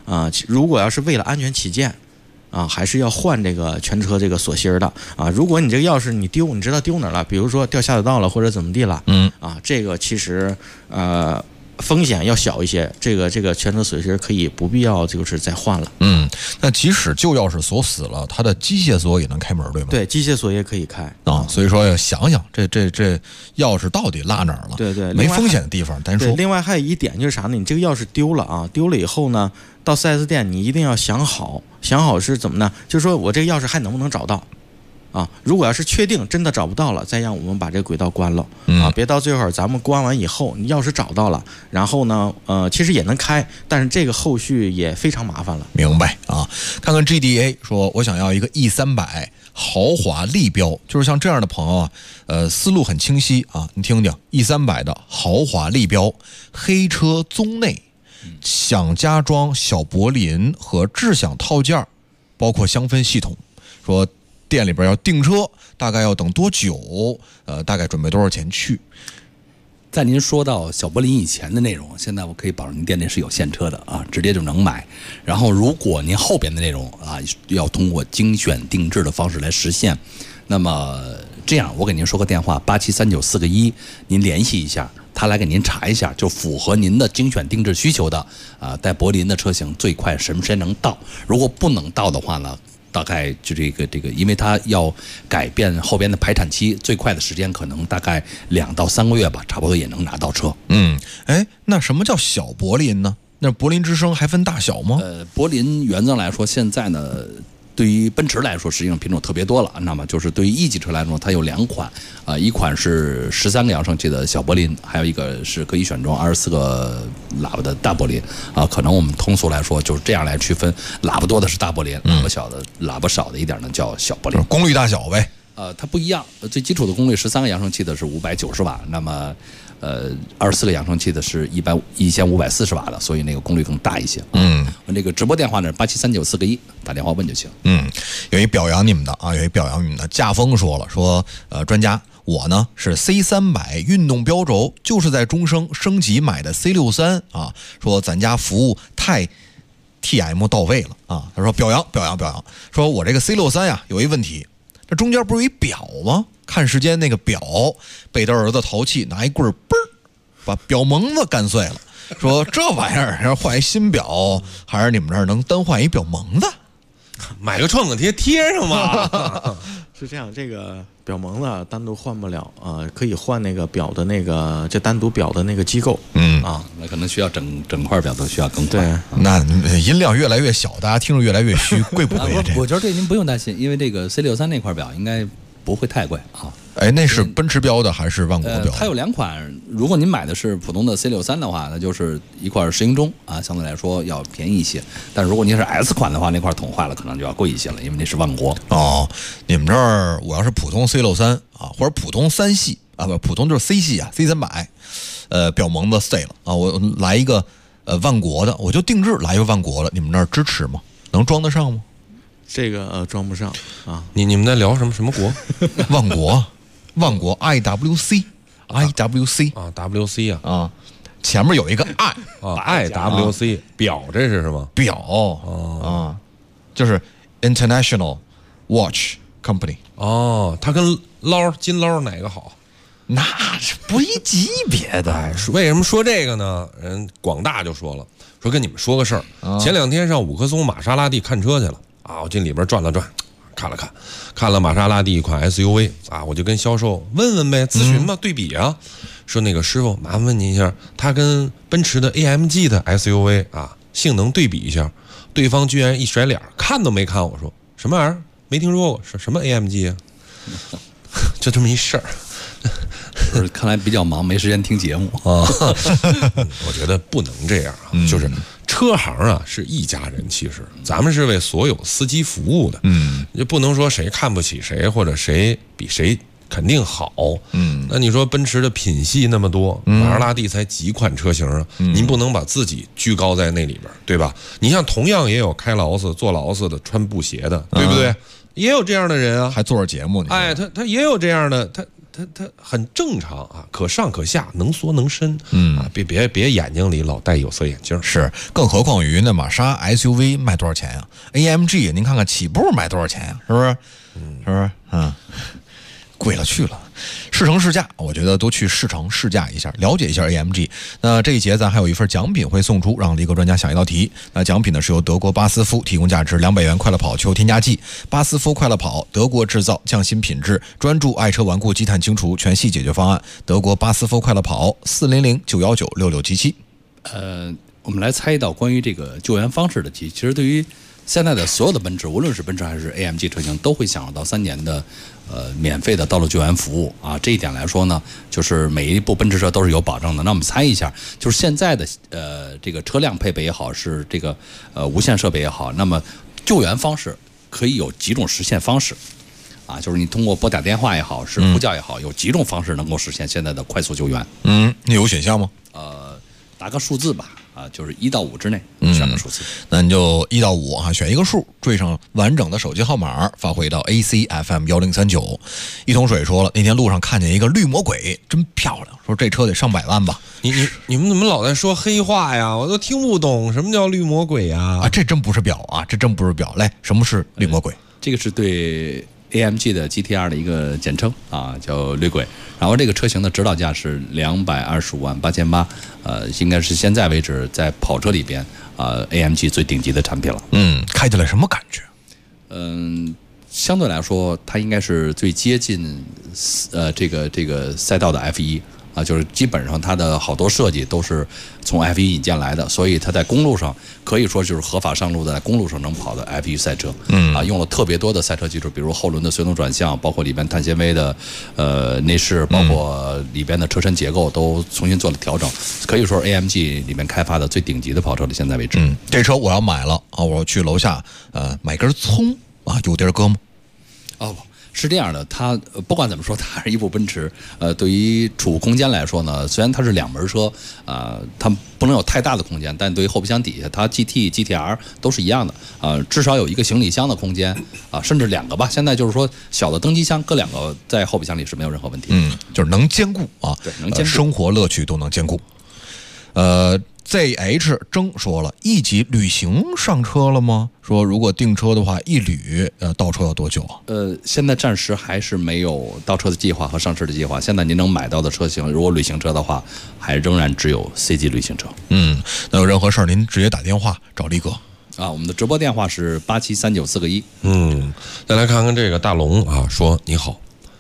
如果要是为了安全起见。还是要换这个全车这个锁芯的啊！如果你这个钥匙你知道丢哪儿了，比如说掉下水道了或者怎么地了，这个其实风险要小一些，这个全车锁芯可以不必要就是再换了。 那即使旧钥匙锁死了，它的机械锁也能开门，对吗？ 对，机械锁也可以开啊。所以说要想想这钥匙到底落哪儿了？ 对， 没风险的地方单说。 另外还有一点就是啥呢？你这个钥匙丢了啊，丢了以后呢，到 4S 店你一定要想好是怎么呢？就是说我这个钥匙还能不能找到？如果要是确定真的找不到了，再让我们把这个轨道关了别到最后咱们关完以后，你钥匙找到了，然后呢，其实也能开，但是这个后续也非常麻烦了。 明白啊？看看 GDA 说，我想要一个 E300豪华力标，就是像这样的朋友啊，思路很清晰啊，你听听 E300的豪华力标，黑车棕内，想加装小柏林和智享套件，包括香氛系统，说。店里边要订车，大概要等多久？大概准备多少钱去？ 在您说到小柏林以前的内容，现在我可以保证您店里是有现车的啊，直接就能买。然后，如果您后边的内容啊，要通过精选定制的方式来实现，那么这样，我给您说个电话，873941，您联系一下，他来给您查一下，就符合您的精选定制需求的带柏林的车型，最快什么时间能到？如果不能到的话呢？大概就这个，因为它要改变后边的排产期，最快的时间可能大概2到3个月吧，差不多也能拿到车。 那什么叫小柏林呢？那柏林之声还分大小吗？ 柏林原则来说，现在呢，对于奔驰来说，实际上品种特别多了。那么就是对于一级车来说，它有2款，一款是13个扬声器的小柏林，还有一个是可以选装24个喇叭的大柏林。可能我们通俗来说就是这样来区分，喇叭多的是大柏林，喇叭少的一点呢叫小柏林。 功率大小呗。 它不一样，最基础的功率13个扬声器的是590瓦，那么24个扬声器的是1540瓦的，所以那个功率更大一些。我那个直播电话呢873941，打电话问就行。 有一表扬你们的啊，驾锋说了，说专家，我呢是 C300运动标轴，就是在中升升级买的 C63啊，说咱家服务太 TM 到位了啊。他说表扬，说我这个 C63呀有一问题，这中间不是有一表吗？看时间那个表被他儿子淘气，拿一棍儿嘣儿把表蒙子干碎了。说这玩意儿要换一新表，还是你们这儿能单换一表蒙子？ 买个创可贴贴上嘛。 是这样，这个表蒙子单独换不了可以换那个表的那个就单独表的那个机构。 那可能需要整块表都需要更换。 对， 那音量越来越小，大家听着越来越虚，贵不贵？ 我觉得这您不用担心，因为这个 C63那块表应该不会太贵啊。 那是奔驰标的还是万国标的？ 它有2款，如果您买的是普通的 C63的话，那就是一块10英中啊，相对来说要便宜一些。但如果您是 S 款的话，那块捅坏了可能就要贵一些了，因为那是万国。 你们这儿我要是普通 C63啊，或者普通3系啊，不，普通就是 C 系啊 ，C300，表蒙子碎了啊，我来一个万国的，我就定制来一个万国的，你们那儿支持吗？能装得上吗？ 这个装不上啊。 你们在聊什么国？ 万国 IWC 啊 WC 啊，前面有一个 IWC 表，这是什么表就是 International Watch Company 它跟金捞哪个好？ 那是不一级别的。 为什么说这个呢？人广大就说了，说跟你们说个事儿。前2天上五棵松玛莎拉蒂看车去了我进里边转了转，看了玛莎拉蒂一款 SUV 我就跟销售问问呗，咨询吧，对比啊。说那个师傅，麻烦问您一下，他跟奔驰的 AMG 的 SUV 性能对比一下。对方居然一甩脸，看都没看我，说什么玩意儿？没听说过，是什么 AMG 啊？就这么一事儿。 看来比较忙，没时间听节目我觉得不能这样就是车行是一家人，其实咱们是为所有司机服务的，就不能说谁看不起谁，或者谁比谁肯定好。那你说奔驰的品系那么多，玛莎拉蒂才几款车型您不能把自己居高在那里边，对吧？你像同样也有开劳斯、坐劳斯的、穿布鞋的，对不对？也有这样的人啊， 还做着节目呢。 他也有这样的， 它很正常啊，可上可下，能缩能伸，啊，别眼睛里老戴有色眼镜。 是，更何况于那玛莎 SUV 卖多少钱呀？AMG 您看看起步卖多少钱呀？是不是？是不是？贵了去了。试乘试驾，我觉得都去试乘试驾一下，了解一下 AMG。那这一节咱还有一份奖品会送出，让力哥专家想一道题。那奖品呢是由德国巴斯夫提供价值200元快乐跑球添加剂。巴斯夫快乐跑，德国制造，匠心品质，专注爱车顽固积碳清除，全系解决方案。德国巴斯夫快乐跑，400-919-6677。 我们来猜一道关于这个救援方式的题。其实对于现在的所有的奔驰，无论是奔驰还是 AMG 车型，都会享受到3年的免费的道路救援服务啊。这一点来说呢，就是每一部奔驰车都是有保证的。那我们猜一下，就是现在的这个车辆配备也好，是这个无线设备也好，那么救援方式可以有几种实现方式啊？就是你通过拨打电话也好，是呼叫也好，有几种方式能够实现现在的快速救援。 那有选项吗？ 打个数字吧。就是1到5之内选个数字， 那你就1到5啊，选一个数，缀上完整的手机号码，发回到 ACFM 1039。一桶水说了，那天路上看见一个绿魔鬼，真漂亮，说这车得上100万吧？ 你们怎么老在说黑话呀？我都听不懂什么叫绿魔鬼呀？ 啊，这真不是表啊，这真不是表。来，什么是绿魔鬼？ 这个是对 AMG 的 GTR 的一个简称啊，叫绿鬼。然后这个车型的指导价是225.88万，应该是现在为止在跑车里边AMG 最顶级的产品了。 开起来什么感觉？ 相对来说，它应该是最接近这个赛道的 F1。就是基本上它的好多设计都是从 F1 引进来的，所以它在公路上可以说就是合法上路的，在公路上能跑的 F1 赛车。用了特别多的赛车技术，比如后轮的随动转向，包括里边碳纤维的内饰，包括里边的车身结构都重新做了调整，可以说 AMG 里面开发的最顶级的跑车到现在为止。 这车我要买了啊，我要去楼下买根葱啊，有地儿搁吗？ 是这样的，它不管怎么说，它是一部奔驰。对于储物空间来说呢，虽然它是2门车，它不能有太大的空间，但对于后备箱底下，它 GT、GTR 都是一样的。至少有一个行李箱的空间啊，甚至2个吧。现在就是说，小的登机箱搁2个在后备箱里是没有任何问题。 就是能兼顾啊， 对，能兼顾生活乐趣都能兼顾。ZH 征说了，1级旅行上车了吗？说如果订车的话，一旅到车要多久啊？ 现在暂时还是没有到车的计划和上市的计划。现在您能买到的车型，如果旅行车的话，还仍然只有 C 级旅行车。 那有任何事儿您直接打电话找力哥啊，我们的直播电话是873941。 再来看看这个大龙啊，说你好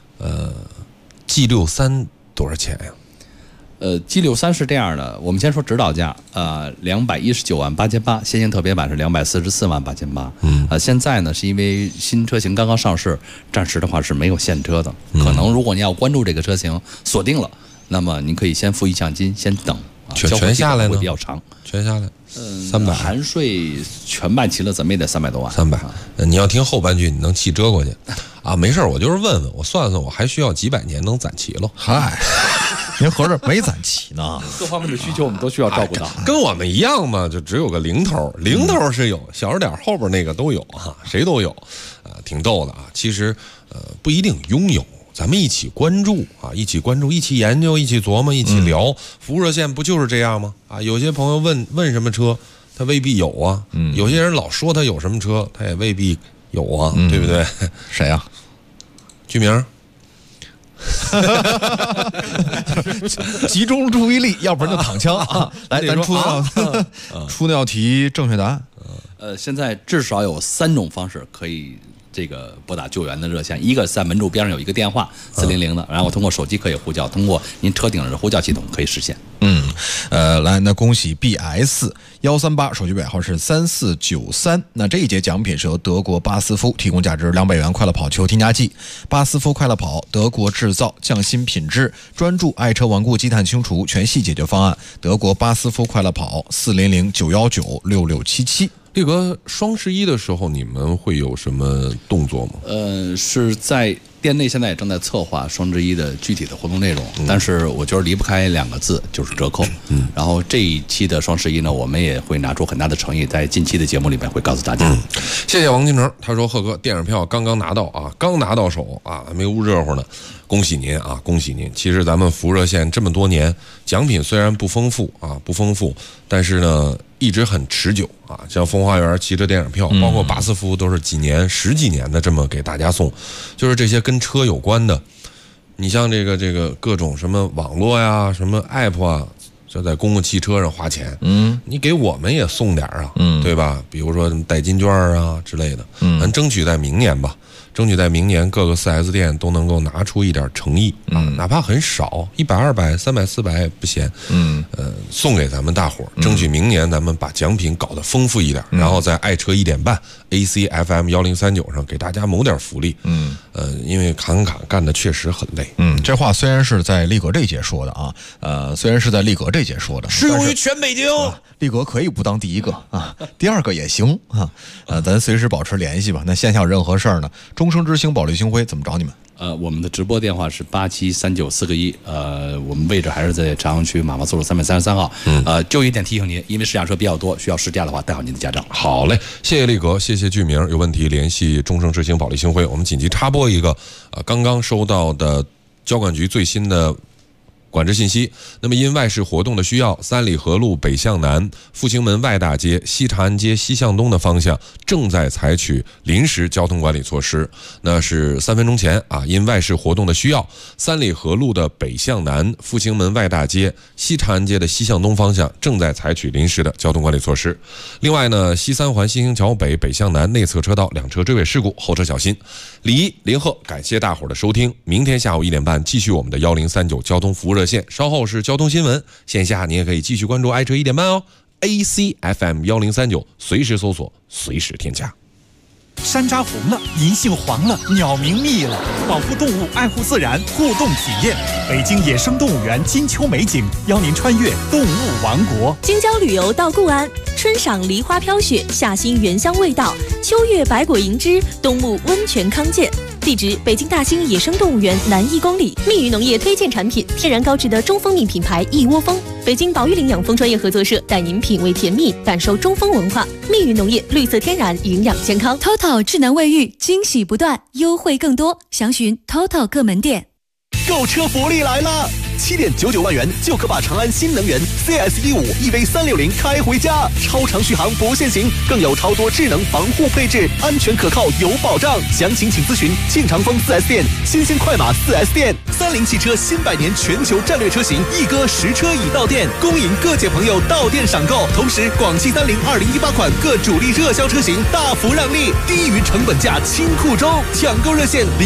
，G63多少钱呀 ？G63是这样的，我们先说指导价，219.88万，先行特别版是244.88万。现在呢是因为新车型刚刚上市，暂时的话是没有现车的。可能如果你要关注这个车型，锁定了，那么您可以先付意向金，先等。 全下来呢会比较长， 全下来300， 含税全办齐了，怎么也得300多万。 300，你要听后半句，你能气折过去啊？没事，我就是问问，我算算，我还需要几百年能攒齐了。 嗨，您合着没攒齐呢？ 各方面的需求我们都需要照顾到， 跟我们一样嘛，就只有个零头，零头是有，小着点后边那个都有哈，谁都有，挺逗的啊。其实不一定拥有。咱们一起关注啊，一起关注，一起研究，一起琢磨，一起聊。服务热线不就是这样吗？啊，有些朋友问什么车，他未必有啊。有些人老说他有什么车，他也未必有啊，对不对？ 谁呀？ 居明。 集中注意力，要不然就躺枪啊！来，咱出那道题正确答案。 现在至少有3种方式可以这个拨打救援的热线，一个在门柱边上有一个电话400的，然后通过手机可以呼叫，通过您车顶上的呼叫系统可以实现。 来，那恭喜 BS138，手机尾号是3493。那这一节奖品是由德国巴斯夫提供价值200元快乐跑球添加剂。巴斯夫快乐跑，德国制造，匠心品质，专注爱车顽固积碳清除，全系解决方案。德国巴斯夫快乐跑，400-919-6677。 力哥，双11的时候你们会有什么动作吗？ 是在店内现在也正在策划双十一的具体的活动内容，但是我觉得离不开2个字，就是折扣。然后这一期的双十一呢，我们也会拿出很大的诚意，在近期的节目里面会告诉大家。 谢谢王金成，他说贺哥，电影票刚刚拿到啊，刚拿到手啊，还没捂热乎呢。 恭喜您啊，恭喜您！其实咱们福热县这么多年，奖品虽然不丰富，但是呢一直很持久啊。像风花园汽车电影票，包括巴斯夫都是几年、10几年的这么给大家送，就是这些跟车有关的。你像这个各种什么网络呀、什么 app 啊，就在公共汽车上花钱，你给我们也送点啊，对吧？比如说什么代金券啊之类的，咱争取在明年吧。争取在明年各个 4S 店都能够拿出一点诚意啊，哪怕很少，100、200、300、400不嫌，送给咱们大伙儿。争取明年咱们把奖品搞得丰富一点，然后在爱车1点半 ACFM 1039上给大家谋点福利。因为侃干的确实很累。 这话虽然是在力格这届说的啊，适用于全北京。力格可以不当第一个啊，第二个也行啊。咱随时保持联系吧。那线下有任何事儿呢？终生之星保利星辉怎么找你们？ 我们的直播电话是873941，我们位置还是在朝阳区马马四路333号。就一点提醒您，因为试驾车比较多，需要试驾的话带好您的驾照。 好嘞，谢谢力格，谢谢剧名，有问题联系终生之星保利星辉。我们紧急插播一个刚刚收到的交管局最新的管制信息。那么因外事活动的需要，三里河路北向南、复兴门外大街、西长安街西向东的方向正在采取临时交通管理措施。那是3分钟前啊，因外事活动的需要，三里河路的北向南、复兴门外大街、西长安街的西向东方向正在采取临时的交通管理措施。另外呢，西三环新兴桥北北向南内侧车道2车追尾事故，后车小心。李一、林鹤，感谢大伙儿的收听。明天下午1点半继续我们的1039交通服务热线，稍后是交通新闻。线下你也可以继续关注爱车1点半哦。ACFM 1039，随时搜索，随时添加。 山楂红了，银杏黄了，鸟鸣密了，保护动物，爱护自然，互动体验。北京野生动物园金秋美景，邀您穿越动物王国。 京郊旅游到固安，春赏梨花飘雪，夏欣原香味道，秋月百果迎之，冬沐温泉康健。地址：北京大兴野生动物园南1公里。蜜语农业推荐产品：天然高质的中蜂蜜品牌一窝蜂。北京宝玉岭养蜂专业合作社带您品味甜蜜，感受中蜂文化。蜜语农业，绿色天然，营养健康。 TOTO 智能卫浴，惊喜不断，优惠更多，详询 TOTO 各门店。 购车福利来了！7.99万元就可把长安新能源 CS15 EV360开回家，超长续航不限行，更有超多智能防护配置，安全可靠有保障。详情请咨询庆长丰 4S 店、新兴快马 4S 店。30汽车新100年全球战略车型一哥实车已到店，恭迎各界朋友到店赏购。同时，广汽30 2018款各主力热销车型大幅让利，低于成本价清库中。抢购热线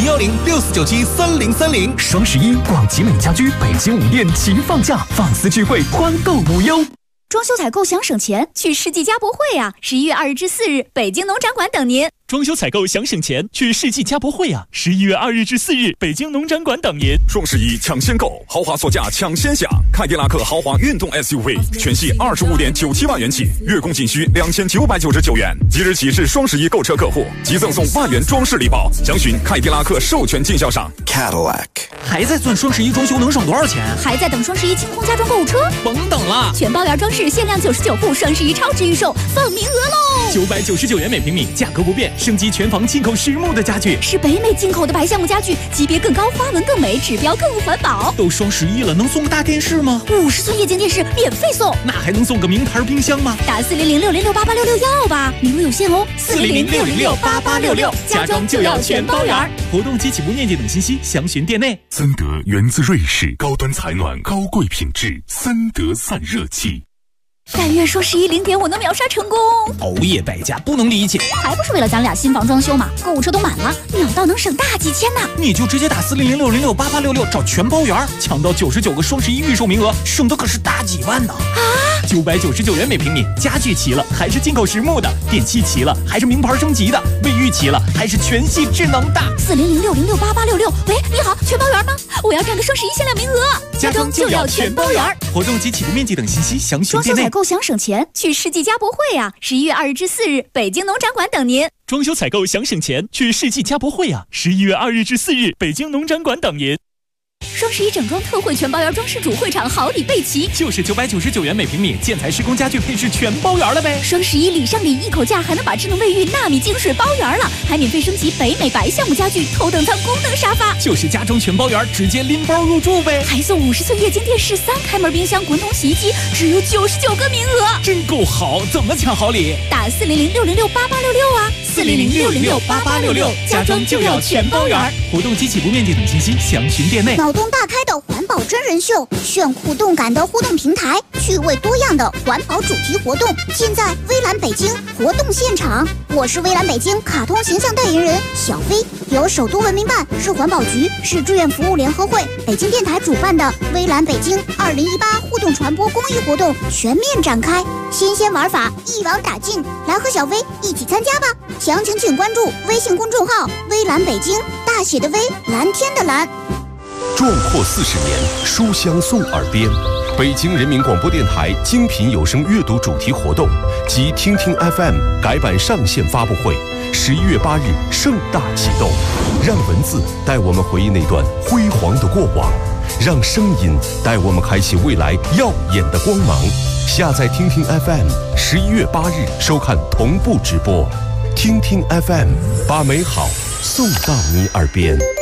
01064973030。 双11，广集美家居北京5店齐放假，放肆聚会，欢购无忧。 装修采购想省钱，去世纪家博会啊！11月2日至4日，北京农展馆等您。 装修采购想省钱，去世纪家博会啊！11月2日至4日，北京农展馆等您。 双11抢先购，豪华座驾抢先享。凯迪拉克豪华运动 SUV 全系25.97万元起，月供仅需2999元。即日起至双11购车客户，即赠送万元装饰礼包。详询凯迪拉克授权经销商 Cadillac。 还在算双11装修能省多少钱？ 还在等双11清空家装购物车？ 甭等了， 全包圆装饰限量99户，双11超值预售，放名额喽 ！999元每平米，价格不变。升级全房进口实木的家具， 是北美进口的白橡木家具，级别更高，花纹更美，指标更环保。 都双11了，能送个大电视吗 ？50寸液晶电视免费送。 那还能送个名牌冰箱吗？ 打40060688666要吧，名额有限哦。 40060688666，家装就要全包圆。活动及起步面积等信息，详询店内。 森德源自瑞士，高端采暖，高贵品质，森德散热器。 但愿双11 0点5能秒杀成功。 熬夜败家不能理解， 还不是为了咱俩新房装修嘛？购物车都满了，秒到能省大几千呢。 你就直接打40060688666找全包圆，抢到99个双11预售名额，省的可是大几万呢！ 啊 ，999元每平米，家具齐了还是进口实木的，电器齐了还是名牌升级的，卫浴齐了还是全系智能的。 40060688666，喂，你好，全包圆吗？我要占个双11限量名额。 家装就要全包圆。活动及起步面积等信息详询店内。 装修采购想省钱，去世纪家博会啊！11月2日至4日，北京农展馆等您。 装修采购想省钱，去世纪家博会啊！11月2日至4日，北京农展馆等您。 双11整装特惠全包圆装饰主会场好礼备齐， 就是999元每平米，建材施工家具配饰全包圆了呗。 双11礼上礼一口价，还能把智能卫浴纳米净水包圆了，还免费升级北美白项目家具头等舱功能沙发， 就是家中全包圆，直接拎包入住呗。 还送50寸液晶电视、3开门冰箱、滚筒洗衣机，只有99个名额， 真够好！怎么抢好礼？ 打400-606-8866啊，400-606-8866，家装就要全包圆。 活动及起步面积等信息详询店内。 脑洞大开的环保真人秀，炫酷动感的互动平台，趣味多样的环保主题活动，尽在微蓝北京活动现场。我是微蓝北京卡通形象代言人小飞，由首都文明办、市环保局、市志愿服务联合会、北京电台主办的微蓝北京2018互动传播公益活动全面展开，新鲜玩法一网打尽，来和小飞一起参加吧！详情请关注微信公众号“微蓝北京”，大写的微，蓝天的蓝。 壮阔40年，书香送耳边。北京人民广播电台精品有声阅读主题活动及听听 FM 改版上线发布会，11月8日盛大启动。让文字带我们回忆那段辉煌的过往，让声音带我们开启未来耀眼的光芒。下载听听 FM，11月8日收看同步直播。听听 FM， 把美好送到你耳边。